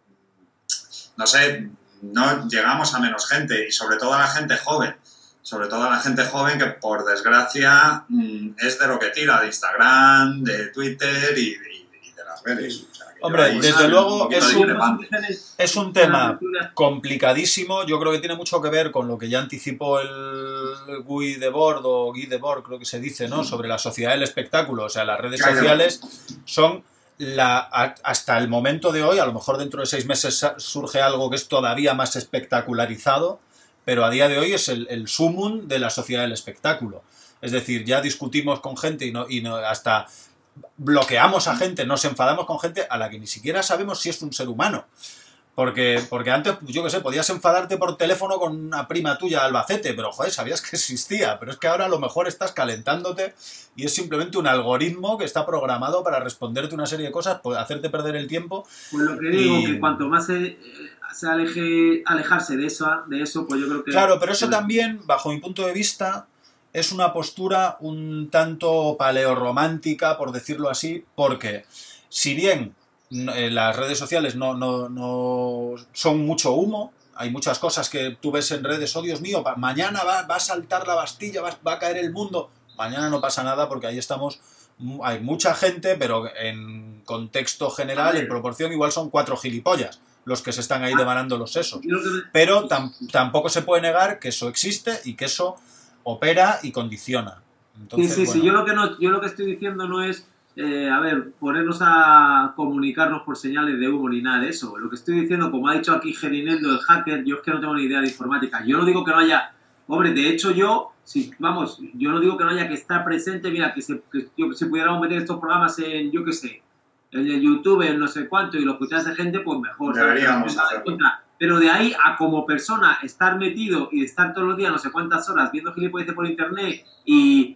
no sé, no llegamos a menos gente y sobre todo a la gente joven, sobre todo a la gente joven que por desgracia mmm, es de lo que tira, de Instagram, de Twitter y, y, y de las redes. O sea, hombre, desde luego es un, es un tema complicadísimo, yo creo que tiene mucho que ver con lo que ya anticipó el Guy Debord o Guy Debord, creo que se dice, ¿no? Sobre la sociedad del espectáculo, o sea, las redes sociales son... La, hasta el momento de hoy, a lo mejor dentro de seis meses surge algo que es todavía más espectacularizado, pero a día de hoy es el, el sumum de la sociedad del espectáculo. Es decir, ya discutimos con gente y, no, y no, hasta bloqueamos a gente, nos enfadamos con gente a la que ni siquiera sabemos si es un ser humano. Porque, porque antes, yo qué sé, podías enfadarte por teléfono con una prima tuya de Albacete, pero joder, sabías que existía. Pero es que ahora a lo mejor estás calentándote y es simplemente un algoritmo que está programado para responderte una serie de cosas, pues hacerte perder el tiempo. Pues lo que digo, y... que cuanto más se, se aleje, alejarse de eso, de eso, pues yo creo que... Claro, pero eso también, bajo mi punto de vista, es una postura un tanto paleorromántica, por decirlo así, porque si bien... las redes sociales no, no, no son mucho humo, hay muchas cosas que tú ves en redes, oh Dios mío, mañana va, va a saltar la Bastilla, va, va a caer el mundo, mañana no pasa nada porque ahí estamos, hay mucha gente, pero en contexto general, en proporción, igual son cuatro gilipollas los que se están ahí devanando los sesos, pero tam, tampoco se puede negar que eso existe y que eso opera y condiciona. Entonces, sí, sí, bueno. sí, yo lo que no, yo lo que estoy diciendo no es Eh, a ver, ponernos a comunicarnos por señales de humo ni nada de eso. Lo que estoy diciendo, como ha dicho aquí Gerinendo, el hacker, yo es que no tengo ni idea de informática. Yo no digo que no haya... Hombre, de hecho yo, si, vamos, yo no digo que no haya que estar presente, mira, que se, que, yo, si pudiéramos meter estos programas en, yo qué sé, en el YouTube, en no sé cuánto, y lo escuchase gente, pues mejor. Deberíamos hacerlo. Pero de ahí a como persona estar metido y estar todos los días no sé cuántas horas viendo gilipolleces por internet y enredando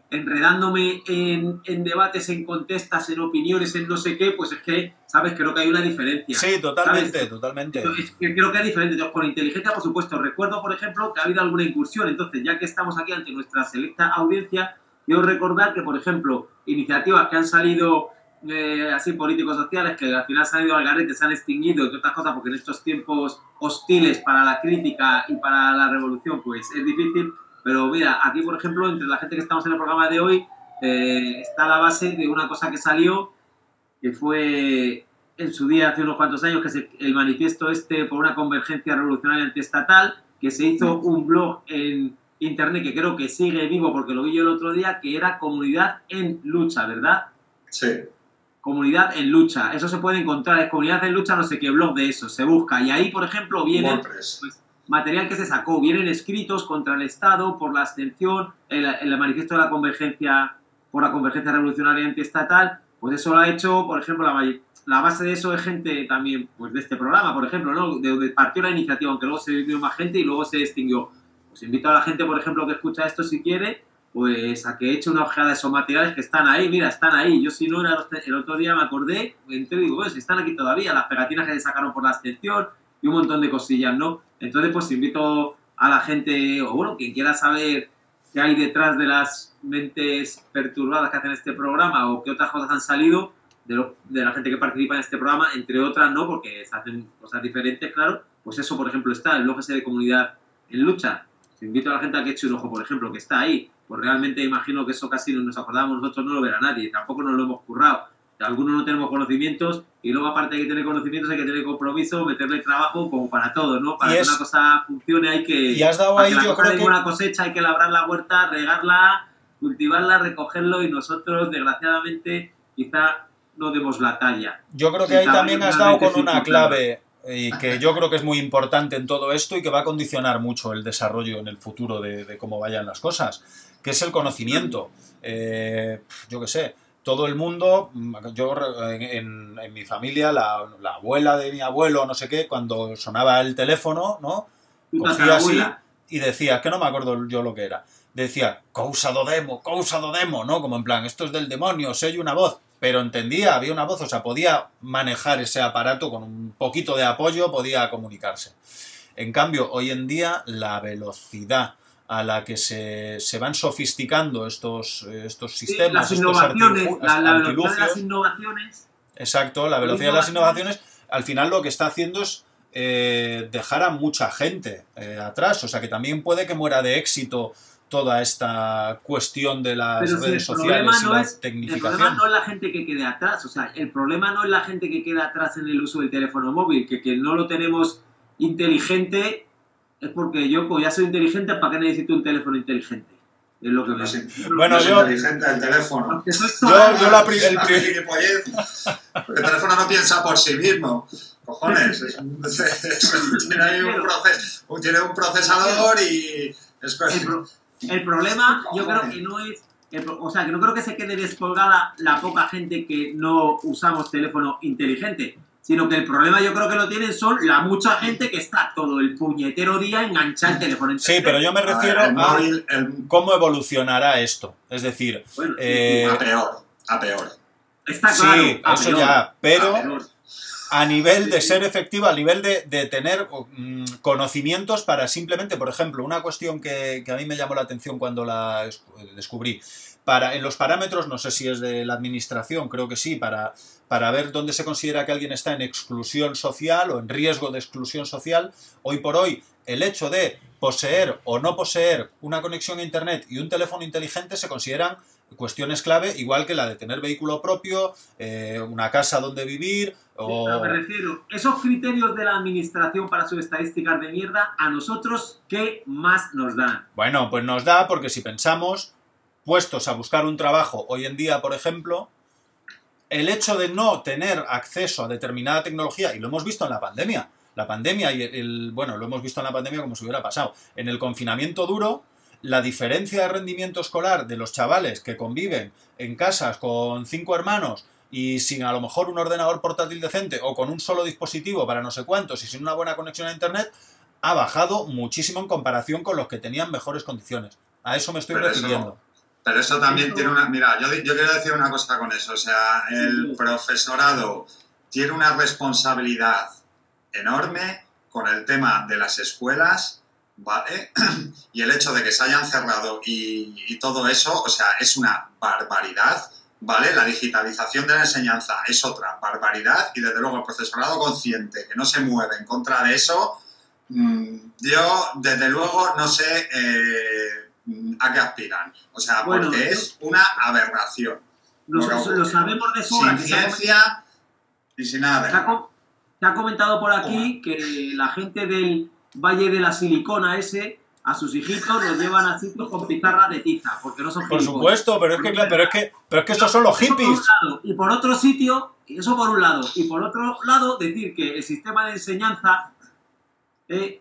enredándome en, en debates, en contestas, en opiniones, en no sé qué, pues es que, ¿sabes? Creo que hay una diferencia. Sí, totalmente, ¿sabes? totalmente. Entonces, creo que hay diferente. Entonces, con inteligencia, por supuesto, recuerdo, por ejemplo, que ha habido alguna incursión. Entonces, ya que estamos aquí ante nuestra selecta audiencia, quiero recordar que, por ejemplo, iniciativas que han salido eh, así, políticos sociales, que al final se han ido al garete, se han extinguido, entre otras cosas, porque en estos tiempos hostiles para la crítica y para la revolución, pues es difícil. Pero mira, aquí, por ejemplo, entre la gente que estamos en el programa de hoy, eh, está la base de una cosa que salió, que fue en su día, hace unos cuantos años, que es el manifiesto este por una convergencia revolucionaria antiestatal, que se hizo un blog en internet que creo que sigue vivo, porque lo vi yo el otro día, que era Comunidad en Lucha, ¿verdad? Sí. Comunidad en Lucha. Eso se puede encontrar, es Comunidad en Lucha, no sé qué blog de eso, se busca. Y ahí, por ejemplo, viene... Pues, material que se sacó, vienen escritos contra el Estado por la abstención, el, el manifiesto de la convergencia por la convergencia revolucionaria antiestatal, pues eso lo ha hecho, por ejemplo, la, la base de eso es gente también, pues de este programa, por ejemplo, ¿no? De donde partió la iniciativa, aunque luego se vio más gente y luego se extinguió. Pues invito a la gente, por ejemplo, que escucha esto si quiere, pues a que eche una ojeada de esos materiales que están ahí, mira, están ahí. Yo si no, era el otro día me acordé, entré y digo, pues están aquí todavía, las pegatinas que se sacaron por la abstención y un montón de cosillas, ¿no? Entonces, pues invito a la gente, o bueno, quien quiera saber qué hay detrás de las mentes perturbadas que hacen este programa o qué otras cosas han salido de, lo, de la gente que participa en este programa, entre otras, ¿no? Porque se hacen cosas diferentes, claro. Pues eso, por ejemplo, está el blog ese de Comunidad en Lucha. Os invito a la gente a que eche un ojo, por ejemplo, que está ahí. Pues realmente imagino que eso casi no nos acordamos nosotros, no lo verá nadie. Tampoco nos lo hemos currado. Algunos no tenemos conocimientos y luego aparte de que tener conocimientos hay que tener compromiso, meterle trabajo como para todo, ¿no? Para es, que una cosa funcione hay que... Y has dado para ahí, que la yo cosa creo que... una cosecha hay que labrar la huerta, regarla, cultivarla, recogerlo y nosotros, desgraciadamente, quizá no demos la talla. Yo creo que ahí también has dado con una clave y que yo creo que es muy importante en todo esto y que va a condicionar mucho el desarrollo en el futuro de, de cómo vayan las cosas, que es el conocimiento. Eh, yo qué sé. Todo el mundo, yo en, en mi familia, la, la abuela de mi abuelo, no sé qué, cuando sonaba el teléfono, ¿no? Cogía así y decía, que no me acuerdo yo lo que era, decía, cousa do demo, cousa do demo, ¿no? Como en plan, esto es del demonio, se oye una voz, pero entendía, había una voz, o sea, podía manejar ese aparato con un poquito de apoyo, podía comunicarse. En cambio, hoy en día, la velocidad a la que se, se van sofisticando estos, estos sistemas, sí, las innovaciones, estos la, la velocidad de las innovaciones. Exacto, la velocidad de las innovaciones, al final lo que está haciendo es eh, dejar a mucha gente eh, atrás, o sea que también puede que muera de éxito toda esta cuestión de las Pero redes si sociales y no la es, tecnificación. El problema no es la gente que quede atrás, o sea, el problema no es la gente que queda atrás en el uso del teléfono móvil, que, que no lo tenemos inteligente. Es porque yo, pues ya soy inteligente, ¿para qué necesito un teléfono inteligente? Es lo que me sí. Bueno, es yo... inteligente el teléfono. Yo, yo la pri el, pri el teléfono no piensa por sí mismo. Cojones. Es un, es, es, tiene ahí un, proces, tiene un procesador y... Es el, pro, el problema, yo creo que no es... El, o sea, que no creo que se quede descolgada la poca gente que no usamos teléfono inteligente. Sino que el problema yo creo que lo tienen son la mucha gente que está todo el puñetero día enganchada al teléfono. Sí, pero yo me refiero a, ver, a móvil, el... cómo evolucionará esto. Es decir... Bueno, eh... a peor, a peor. Está claro. Sí, a eso peor, ya, pero a, a nivel de ser efectivo, a nivel de, de tener um, conocimientos para simplemente, por ejemplo, una cuestión que, que a mí me llamó la atención cuando la descubrí. Para, en los parámetros, no sé si es de la administración, creo que sí, para, para ver dónde se considera que alguien está en exclusión social o en riesgo de exclusión social, hoy por hoy el hecho de poseer o no poseer una conexión a internet y un teléfono inteligente se consideran cuestiones clave, igual que la de tener vehículo propio, eh, una casa donde vivir o... Sí, me refiero, esos criterios de la administración para sus estadísticas de mierda, a nosotros, ¿qué más nos dan? Bueno, pues nos da porque si pensamos... puestos a buscar un trabajo hoy en día, por ejemplo, el hecho de no tener acceso a determinada tecnología, y lo hemos visto en la pandemia, la pandemia y el, el bueno, lo hemos visto en la pandemia como si hubiera pasado, en el confinamiento duro, la diferencia de rendimiento escolar de los chavales que conviven en casas con cinco hermanos y sin a lo mejor un ordenador portátil decente o con un solo dispositivo para no sé cuántos y sin una buena conexión a internet, ha bajado muchísimo en comparación con los que tenían mejores condiciones. A eso me estoy Pero refiriendo. Eso, Pero eso también Eso- tiene una... Mira, yo, yo quiero decir una cosa con eso. O sea, el Sí. profesorado tiene una responsabilidad enorme con el tema de las escuelas, ¿vale? Y el hecho de que se hayan cerrado y, y todo eso, o sea, es una barbaridad, ¿vale? La digitalización de la enseñanza es otra barbaridad y desde luego el profesorado consciente que no se mueve en contra de eso, mmm, yo desde luego no sé eh, a qué aspiran. O sea, Bueno, porque yo- es una aberración. Lo, Lo que lo sabemos de sobra. Sin que se ha ciencia y sin nada de Se ha, nada. co- se ha comentado por aquí que la gente del Valle de la Silicona ese, a sus hijitos los llevan a sitios con pizarra de tiza, porque no son Por gilipollas. supuesto, pero es que, claro, pero es que, pero es que estos son los Eso por un hippies. lado. Y por otro sitio, eso por un lado. Y por otro lado, decir que el sistema de enseñanza, eh,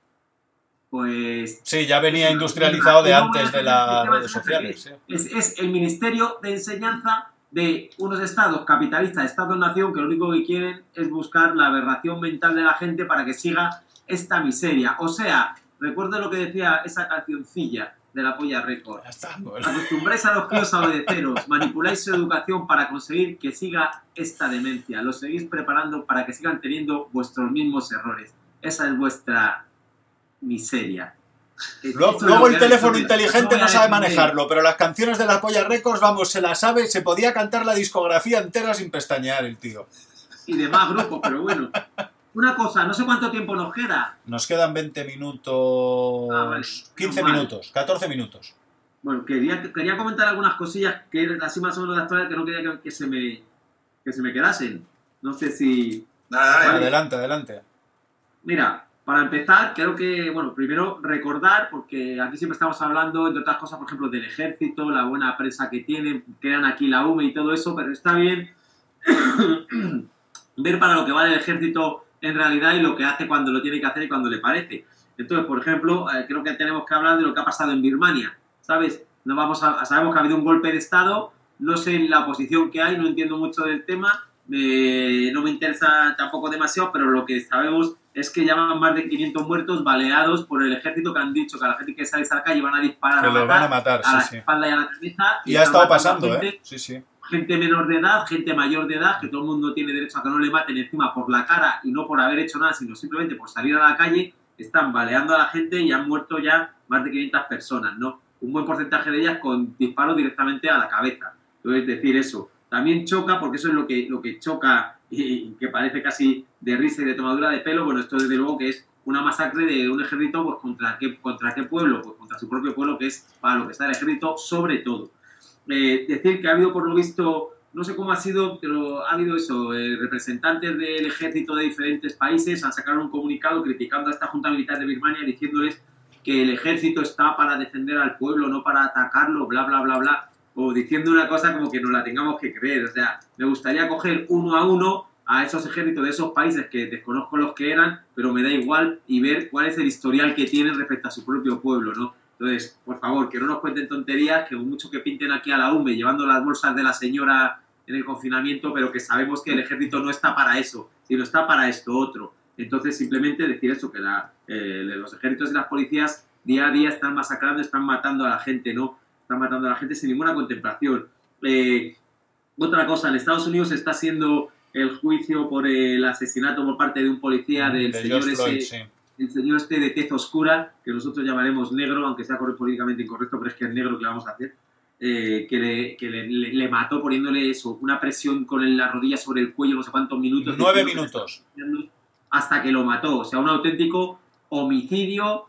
pues... Sí, ya venía industrializado de no antes de las sistema redes de sociales. Sí. Es, es el Ministerio de Enseñanza de unos estados capitalistas, estados-nación, que lo único que quieren es buscar la aberración mental de la gente para que siga esta miseria. O sea, recuerdo lo que decía esa cancioncilla de la Polla Record. Ya está, bueno. Acostumbráis a los críos a obedeceros, manipuláis su educación para conseguir que siga esta demencia. Los seguís preparando para que sigan teniendo vuestros mismos errores. Esa es vuestra miseria. Luego, Esto es luego lo el que teléfono hay. inteligente No no voy a sabe defender. manejarlo, pero las canciones de la Polla Records, vamos, se las sabe, se podía cantar la discografía entera sin pestañear el tío. Y demás grupos, pero bueno. Una cosa, no sé cuánto tiempo nos queda. Nos quedan veinte minutos, Ah, vale. quince Normal. minutos, catorce minutos. Bueno, quería, quería comentar algunas cosillas que eran así más o menos de actualidad que no quería que, que se me que se me quedasen. No sé si... Dale, dale. Vale. Adelante, adelante. Mira, para empezar, creo que, bueno, primero recordar, porque aquí siempre estamos hablando, entre otras cosas, por ejemplo, del ejército, la buena prensa que tienen, crean aquí la U M E y todo eso, pero está bien ver para lo que vale el ejército en realidad y lo que hace cuando lo tiene que hacer y cuando le parece. Entonces, por ejemplo, eh, creo que tenemos que hablar de lo que ha pasado en Birmania, ¿sabes? No vamos a, sabemos que ha habido un golpe de Estado, no sé la oposición que hay, no entiendo mucho del tema, eh, no me interesa tampoco demasiado, pero lo que sabemos es que ya van más de quinientos muertos baleados por el ejército, que han dicho que a la gente que sale a la calle van a disparar Que a los matar, van a matar, a la sí, sí. espalda y a la cabeza. Y ha están estado matando a pasando, gente, ¿eh? Sí, sí. gente menor de edad, gente mayor de edad, que todo el mundo tiene derecho a que no le maten encima por la cara y no por haber hecho nada, sino simplemente por salir a la calle, están baleando a la gente y han muerto ya más de quinientas personas, ¿no? Un buen porcentaje de ellas con disparos directamente a la cabeza. Entonces, decir eso. También choca, porque eso es lo que, lo que choca y que parece casi de risa y de tomadura de pelo. Bueno, esto desde luego que es una masacre de un ejército, pues ¿contra qué, contra qué pueblo? Pues contra su propio pueblo, que es para lo que está el ejército sobre todo. Eh, decir que ha habido, por lo visto, no sé cómo ha sido, pero ha habido eso, eh, representantes del ejército de diferentes países han sacado un comunicado criticando a esta Junta Militar de Birmania, diciéndoles que el ejército está para defender al pueblo, no para atacarlo, bla, bla, bla, bla, o diciendo una cosa como que nos la tengamos que creer. O sea, me gustaría coger uno a uno a esos ejércitos de esos países que desconozco los que eran, pero me da igual, y ver cuál es el historial que tienen respecto a su propio pueblo, ¿no? Entonces, por favor, que no nos cuenten tonterías, que mucho que pinten aquí a la U M E llevando las bolsas de la señora en el confinamiento, pero que sabemos que el ejército no está para eso, sino está para esto otro. Entonces, simplemente decir eso, que la, eh, los ejércitos y las policías día a día están masacrando, están matando a la gente, ¿no? Están matando a la gente sin ninguna contemplación. Eh, otra cosa, en Estados Unidos se está haciendo el juicio por el asesinato por parte de un policía del De señor George ese... Floyd, sí. El señor este de tez oscura, que nosotros llamaremos negro, aunque sea políticamente incorrecto, pero es que es negro, que vamos a hacer, eh, que, le, que le, le, le mató poniéndole eso, una presión con la rodilla sobre el cuello, no sé cuántos minutos. Nueve minutos. Hasta que lo mató. O sea, un auténtico homicidio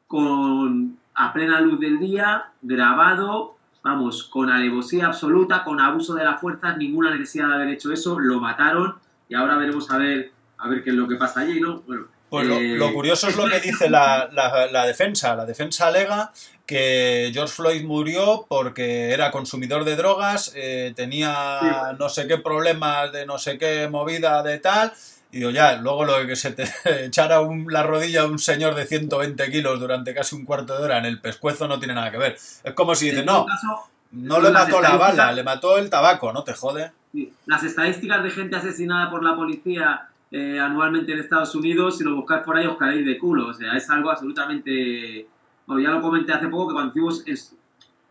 con, a plena luz del día, grabado, vamos, con alevosía absoluta, con abuso de la fuerza, ninguna necesidad de haber hecho eso, lo mataron y ahora veremos a ver, a ver qué es lo que pasa allí, ¿no? Bueno, Pues lo, eh, lo curioso es lo que dice la, la, la defensa. La defensa alega que George Floyd murió porque era consumidor de drogas, eh, tenía no sé qué problemas de no sé qué movida de tal. Y digo, ya, luego lo de que se te echara un, la rodilla a un señor de ciento veinte kilos durante casi un cuarto de hora en el pescuezo no tiene nada que ver. Es como si dices, no, no le mató la bala, le mató el tabaco, ¿no te jode? Las estadísticas de gente asesinada por la policía Eh, anualmente en Estados Unidos, si lo buscáis por ahí os caéis de culo, o sea, es algo absolutamente... Bueno, ya lo comenté hace poco, que cuando hicimos es,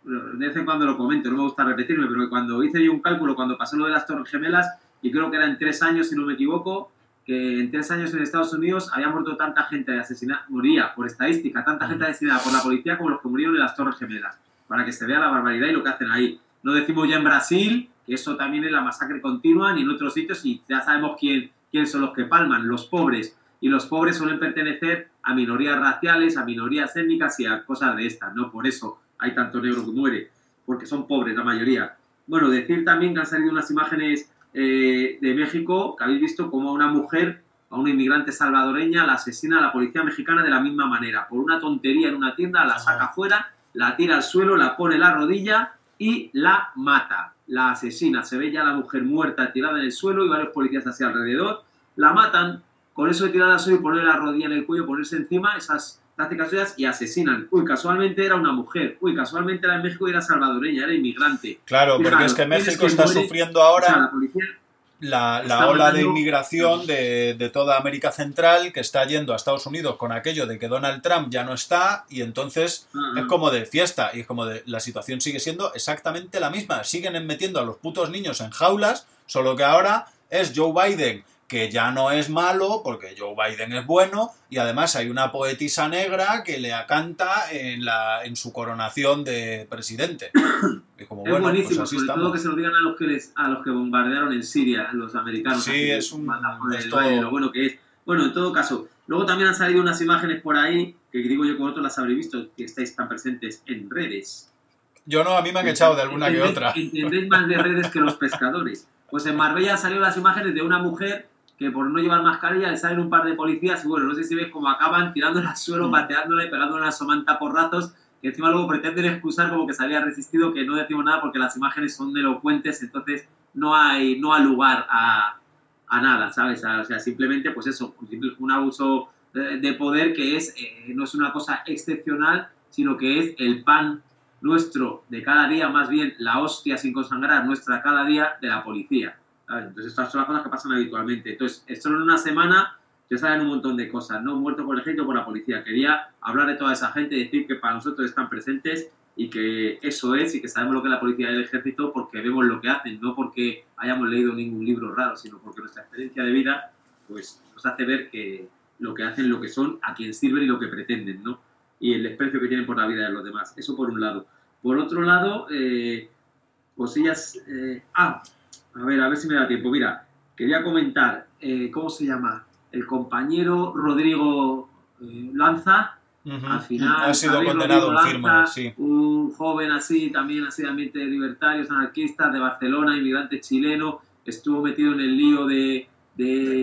de vez en cuando lo comento, no me gusta repetirme, pero cuando hice yo un cálculo, cuando pasó lo de las Torres Gemelas, y creo que era en tres años, si no me equivoco, que en tres años en Estados Unidos había muerto tanta gente asesinada, moría por estadística, tanta gente asesinada por la policía como los que murieron en las Torres Gemelas, para que se vea la barbaridad y lo que hacen ahí. No decimos ya en Brasil, que eso también es la masacre continua, ni en otros sitios, y ya sabemos quién, quiénes son los que palman, los pobres. Y los pobres suelen pertenecer a minorías raciales, a minorías étnicas y a cosas de estas, ¿no? Por eso hay tanto negro que muere, porque son pobres la mayoría. Bueno, decir también que han salido unas imágenes eh, de México, que habéis visto como a una mujer, a una inmigrante salvadoreña, la asesina a la policía mexicana de la misma manera. Por una tontería en una tienda, la saca afuera, la tira al suelo, la pone en la rodilla y la mata. La asesina. Se ve ya la mujer muerta, tirada en el suelo y varios policías así alrededor. La matan. Con eso de tirar al suelo y poner la rodilla en el cuello, ponerse encima, esas tácticas suyas, y asesinan. Uy, casualmente era una mujer. Uy, casualmente era en México y era salvadoreña, era inmigrante. Claro, Fijaros, porque es que México que está muere, sufriendo ahora... O sea, la policía La, la está ola matando, de inmigración de, de toda América Central que está yendo a Estados Unidos con aquello de que Donald Trump ya no está y entonces uh-huh. es como de fiesta y es como de la situación sigue siendo exactamente la misma. Siguen metiendo a los putos niños en jaulas, solo que ahora es Joe Biden, que ya no es malo porque Joe Biden es bueno y además hay una poetisa negra que le canta en, la, en su coronación de presidente. Y como, es bueno, buenísimo, pues así sobre estamos. todo que se lo digan a los que les, a los que bombardearon en Siria, los americanos. Sí, así, es un... Es es todo... todo... lo bueno que es. Bueno, en todo caso, luego también han salido unas imágenes por ahí, que digo yo que vosotros las habréis visto, que estáis tan presentes en redes. Yo no, a mí me han echado de alguna que otra. Entendéis más de redes que los pescadores. Pues en Marbella han salido las imágenes de una mujer que por no llevar mascarilla le salen un par de policías y bueno, no sé si veis cómo acaban tirándola al suelo, pateándola y pegándola a somanta por ratos, que encima luego pretenden excusar como que se había resistido, que no decimos nada porque las imágenes son elocuentes, entonces no hay, no hay lugar a, a nada, ¿sabes? O sea, simplemente pues eso, un abuso de poder que es eh, no es una cosa excepcional, sino que es el pan nuestro de cada día, más bien la hostia sin consagrar nuestra cada día de la policía. ¿Sabes? Entonces estas son las cosas que pasan habitualmente. Entonces, solo en una semana ya saben un montón de cosas, ¿no? Muerto por el ejército o por la policía. Quería hablar de toda esa gente y decir que para nosotros están presentes y que eso es, y que sabemos lo que es la policía y el ejército porque vemos lo que hacen, no porque hayamos leído ningún libro raro, sino porque nuestra experiencia de vida pues nos hace ver que lo que hacen, lo que son, a quién sirven y lo que pretenden, ¿no? Y el desprecio que tienen por la vida de los demás. Eso por un lado. Por otro lado, eh, cosillas... Eh, ah... A ver, a ver si me da tiempo. Mira, quería comentar, eh, ¿cómo se llama? El compañero Rodrigo eh, Lanza, uh-huh. Al final... Ha sido condenado Rodrigo en firme, Lanza, sí. Un joven así, también así de ambiente libertarios, anarquistas, de Barcelona, inmigrante chileno, estuvo metido en el lío de... De,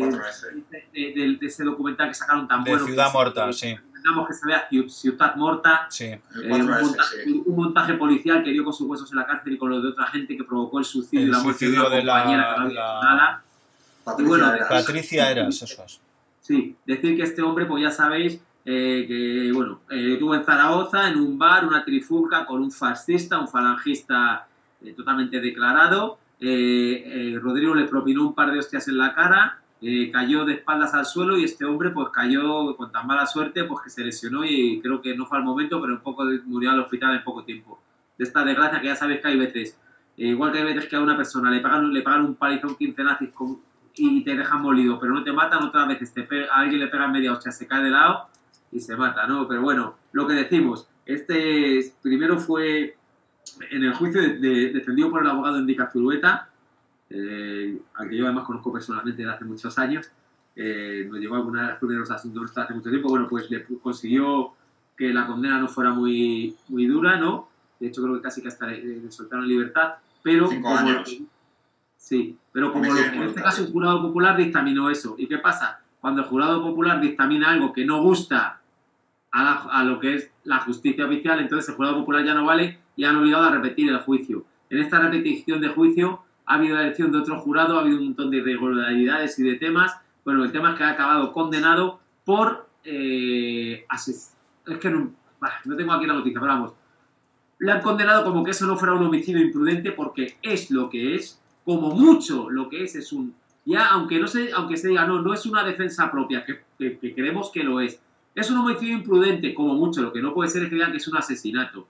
de, de, de, de ese documental que sacaron tan de bueno. Ciudad que Morta, que, sí. Que se vea Ciudad Morta, sí. eh, un, montaje, sí. un montaje policial que dio con sus huesos en la cárcel y con los de otra gente que provocó el suicidio el y la muerte suicidio de una compañera la, que no había la... nada. Patricia, y bueno, Eras. Patricia Eras, eso es. Sí, decir que este hombre, pues ya sabéis, eh, que bueno, eh, estuvo en Zaragoza, en un bar, una trifulca con un fascista, un falangista eh, totalmente declarado. Eh, eh, Rodrigo le propinó un par de hostias en la cara. Eh, cayó de espaldas al suelo y este hombre pues cayó con tan mala suerte pues que se lesionó y creo que no fue al momento, pero un poco murió al hospital en poco tiempo. De esta desgracia que ya sabéis que hay veces, eh, igual que hay veces que a una persona le pagan, le pagan un palizón quince nazis con, y te dejan molido, pero no te matan, otras veces te pega, a alguien le pegan media hostia, se cae de lado y se mata, ¿no? Pero bueno, lo que decimos, este primero fue en el juicio de, de, defendido por el abogado Enrique Zulueta, Eh, al que yo además conozco personalmente desde hace muchos años, eh, nos llevó a algunos de los primeros asuntos hace mucho tiempo. Bueno, pues le consiguió que la condena no fuera muy, muy dura, ¿no? De hecho, creo que casi que hasta le, le soltaron en libertad, pero Cinco como, años. Sí, pero como lo, en este caso el jurado popular dictaminó eso. ¿Y qué pasa? Cuando el jurado popular dictamina algo que no gusta a, la, a lo que es la justicia oficial, entonces el jurado popular ya no vale y han obligado a repetir el juicio. En esta repetición de juicio ha habido la elección de otro jurado, ha habido un montón de irregularidades y de temas. Bueno, el tema es que ha acabado condenado por... Eh, ases... Es que no, bah, no tengo aquí la noticia, pero vamos. Le han condenado como que eso no fuera un homicidio imprudente porque es lo que es. Como mucho lo que es es un... Ya, aunque no se, aunque se diga, no, no es una defensa propia, que, que, que creemos que lo es. Es un homicidio imprudente, como mucho. Lo que no puede ser es que digan que es un asesinato.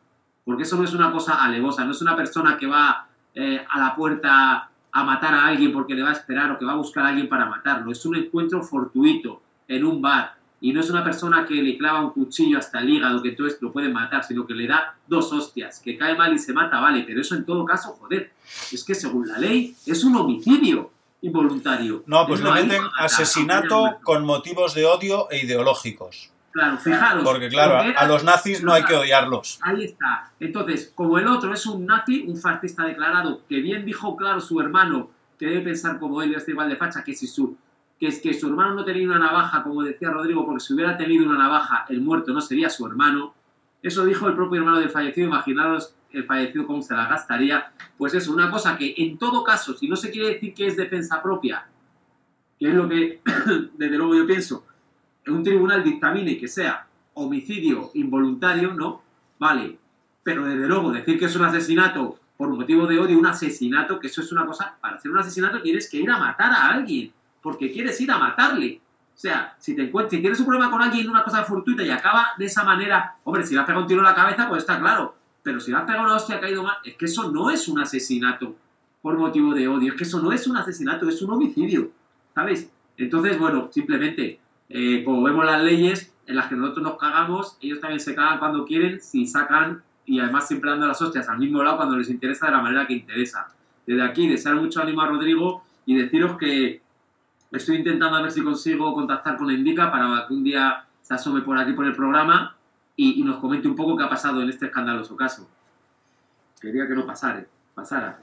porque eso no es una cosa alevosa, no es una persona que va eh, a la puerta a matar a alguien porque le va a esperar o que va a buscar a alguien para matarlo. Es un encuentro fortuito en un bar y no es una persona que le clava un cuchillo hasta el hígado que entonces lo puede matar, sino que le da dos hostias, que cae mal y se mata, vale, pero eso en todo caso, joder, es que según la ley es un homicidio involuntario. No, pues Es le lo meten mismo, asesinato con motivos de odio e ideológicos. Claro, fijaros. Porque claro, a, a los nazis no hay que odiarlos. Ahí está. Entonces, como el otro es un nazi, un fascista declarado, que bien dijo claro su hermano, que debe pensar como él, es igual de facha, que si su, que es que su hermano no tenía una navaja, como decía Rodrigo, porque si hubiera tenido una navaja, el muerto no sería su hermano. Eso dijo el propio hermano del fallecido. Imaginaros el fallecido cómo se la gastaría. Pues eso, una cosa que en todo caso, si no se quiere decir que es defensa propia, que es lo que desde luego yo pienso, un tribunal dictamine que sea homicidio involuntario, ¿no? Vale, pero desde luego decir que es un asesinato por motivo de odio, un asesinato, que eso es una cosa, para hacer un asesinato tienes que ir a matar a alguien, porque quieres ir a matarle. O sea, si te encuentras, si tienes un problema con alguien, una cosa fortuita y acaba de esa manera, hombre, si le has pegado un tiro en la cabeza, pues está claro, pero si le has pegado una hostia y ha caído mal, es que eso no es un asesinato por motivo de odio, es que eso no es un asesinato, es un homicidio, ¿sabes? Entonces, bueno, simplemente... Eh, como vemos las leyes en las que nosotros nos cagamos, ellos también se cagan cuando quieren, si sacan, y además siempre dando las hostias al mismo lado cuando les interesa de la manera que interesa. Desde aquí, desear mucho ánimo a Rodrigo y deciros que estoy intentando a ver si consigo contactar con Indica para que un día se asome por aquí por el programa y, y nos comente un poco qué ha pasado en este escandaloso caso. Quería que no pasara, pasara.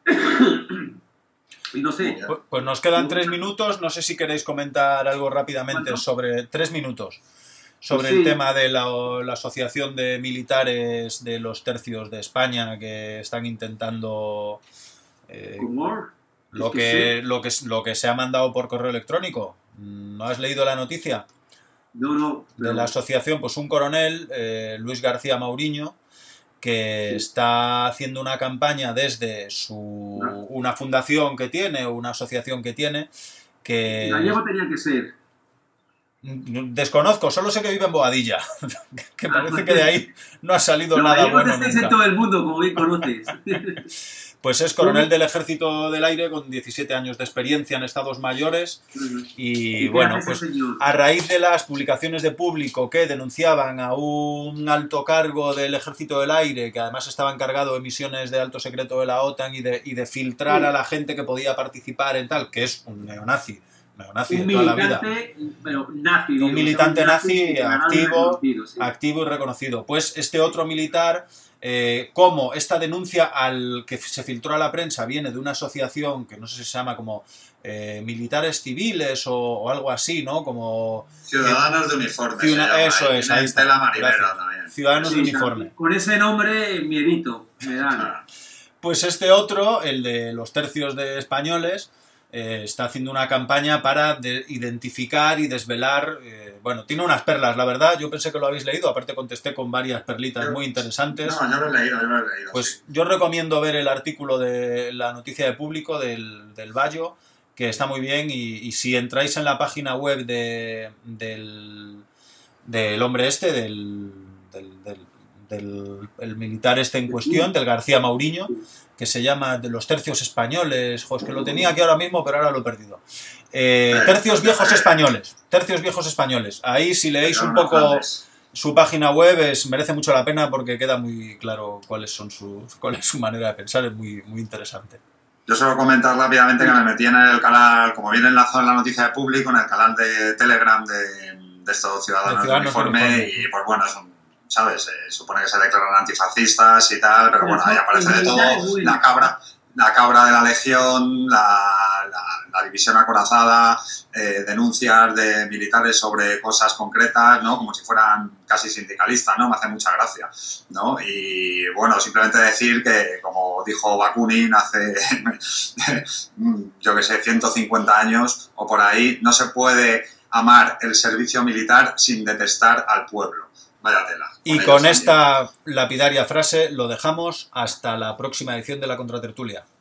Y no sé. Pues, pues nos quedan tres minutos. No sé si queréis comentar algo rápidamente ¿Cuánto? sobre tres minutos sobre Pues sí. el tema de la, la asociación de militares de los tercios de España que están intentando eh, ¿Cómo? lo Es que que, sí. lo que lo que se ha mandado por correo electrónico. ¿No has leído la noticia? No, no. De pero- la asociación, pues un coronel, eh, Luis García Mauriño, que Sí. está haciendo una campaña desde su Ah. una fundación que tiene o una asociación que tiene que Gallego tenía que ser. desconozco, solo sé que vive en Boadilla, que Ah, parece pues que de ahí no ha salido Los nada gallegos bueno estáis en nunca. todo el mundo, como bien conoces. Pues es coronel del Ejército del Aire con diecisiete años de experiencia en estados mayores y qué bueno, hace pues ese señor? a raíz de las publicaciones de Público que denunciaban a un alto cargo del Ejército del Aire, que además estaba encargado de misiones de alto secreto de la OTAN y de, y de filtrar Sí. a la gente que podía participar en tal, que es un neonazi, neonazi Un de toda la vida. militante, pero nazi. digo, Un militante o sea, un nazi declarado y activo, reconocido, sí. activo y reconocido. Pues este otro militar, eh, como esta denuncia al que se filtró a la prensa viene de una asociación que no sé si se llama como eh, militares civiles o, o algo así, ¿no? Como Ciudadanos de uniforme. Ciudad- se llama, eso ahí es, tiene ahí está. Tela marinera Gracias. también. ciudadanos Sí, de o sea, uniforme. con ese nombre, miedito, me dan. Ah, Pues este otro, el de los tercios de españoles, eh, está haciendo una campaña para de- identificar y desvelar. Eh, bueno, tiene unas perlas, la verdad. Yo pensé que lo habéis leído, aparte contesté con varias perlitas muy interesantes. No, yo lo he leído, yo lo he leído. Pues sí. yo recomiendo ver el artículo de la noticia de Público del, del Bayo, que está muy bien. Y, y si entráis en la página web de, del, del hombre este, del, del, del, del- el militar este en cuestión, del García Mauriño, que se llama de los tercios españoles, jo, es que lo tenía aquí ahora mismo, pero ahora lo he perdido. Eh, tercios viejos españoles, tercios viejos españoles. Ahí si leéis un Pero no poco Flandes. su página web es, merece mucho la pena porque queda muy claro cuáles son sus, cuál es su manera de pensar, es muy, muy interesante. Yo solo comentar rápidamente que me metí en el canal, como viene enlazado en la noticia de Público, en el canal de Telegram de, de estos ciudadanos De de, Ciudadanos de uniforme, Uniforme. y pues bueno, es un, ¿sabes? Eh, supone que se declaran antifascistas y tal, pero bueno, ahí aparece de todo, la cabra, la cabra de la Legión, la, la, la división acorazada, eh, denuncias de militares sobre cosas concretas, ¿no? Como si fueran casi sindicalistas, ¿no? Me hace mucha gracia, ¿no? Y bueno, simplemente decir que, como dijo Bakunin hace, yo que sé, ciento cincuenta años o por ahí, no se puede amar el servicio militar sin detestar al pueblo. Vaya tela. Y ellos con también. esta lapidaria frase lo dejamos hasta la próxima edición de la Contratertulia.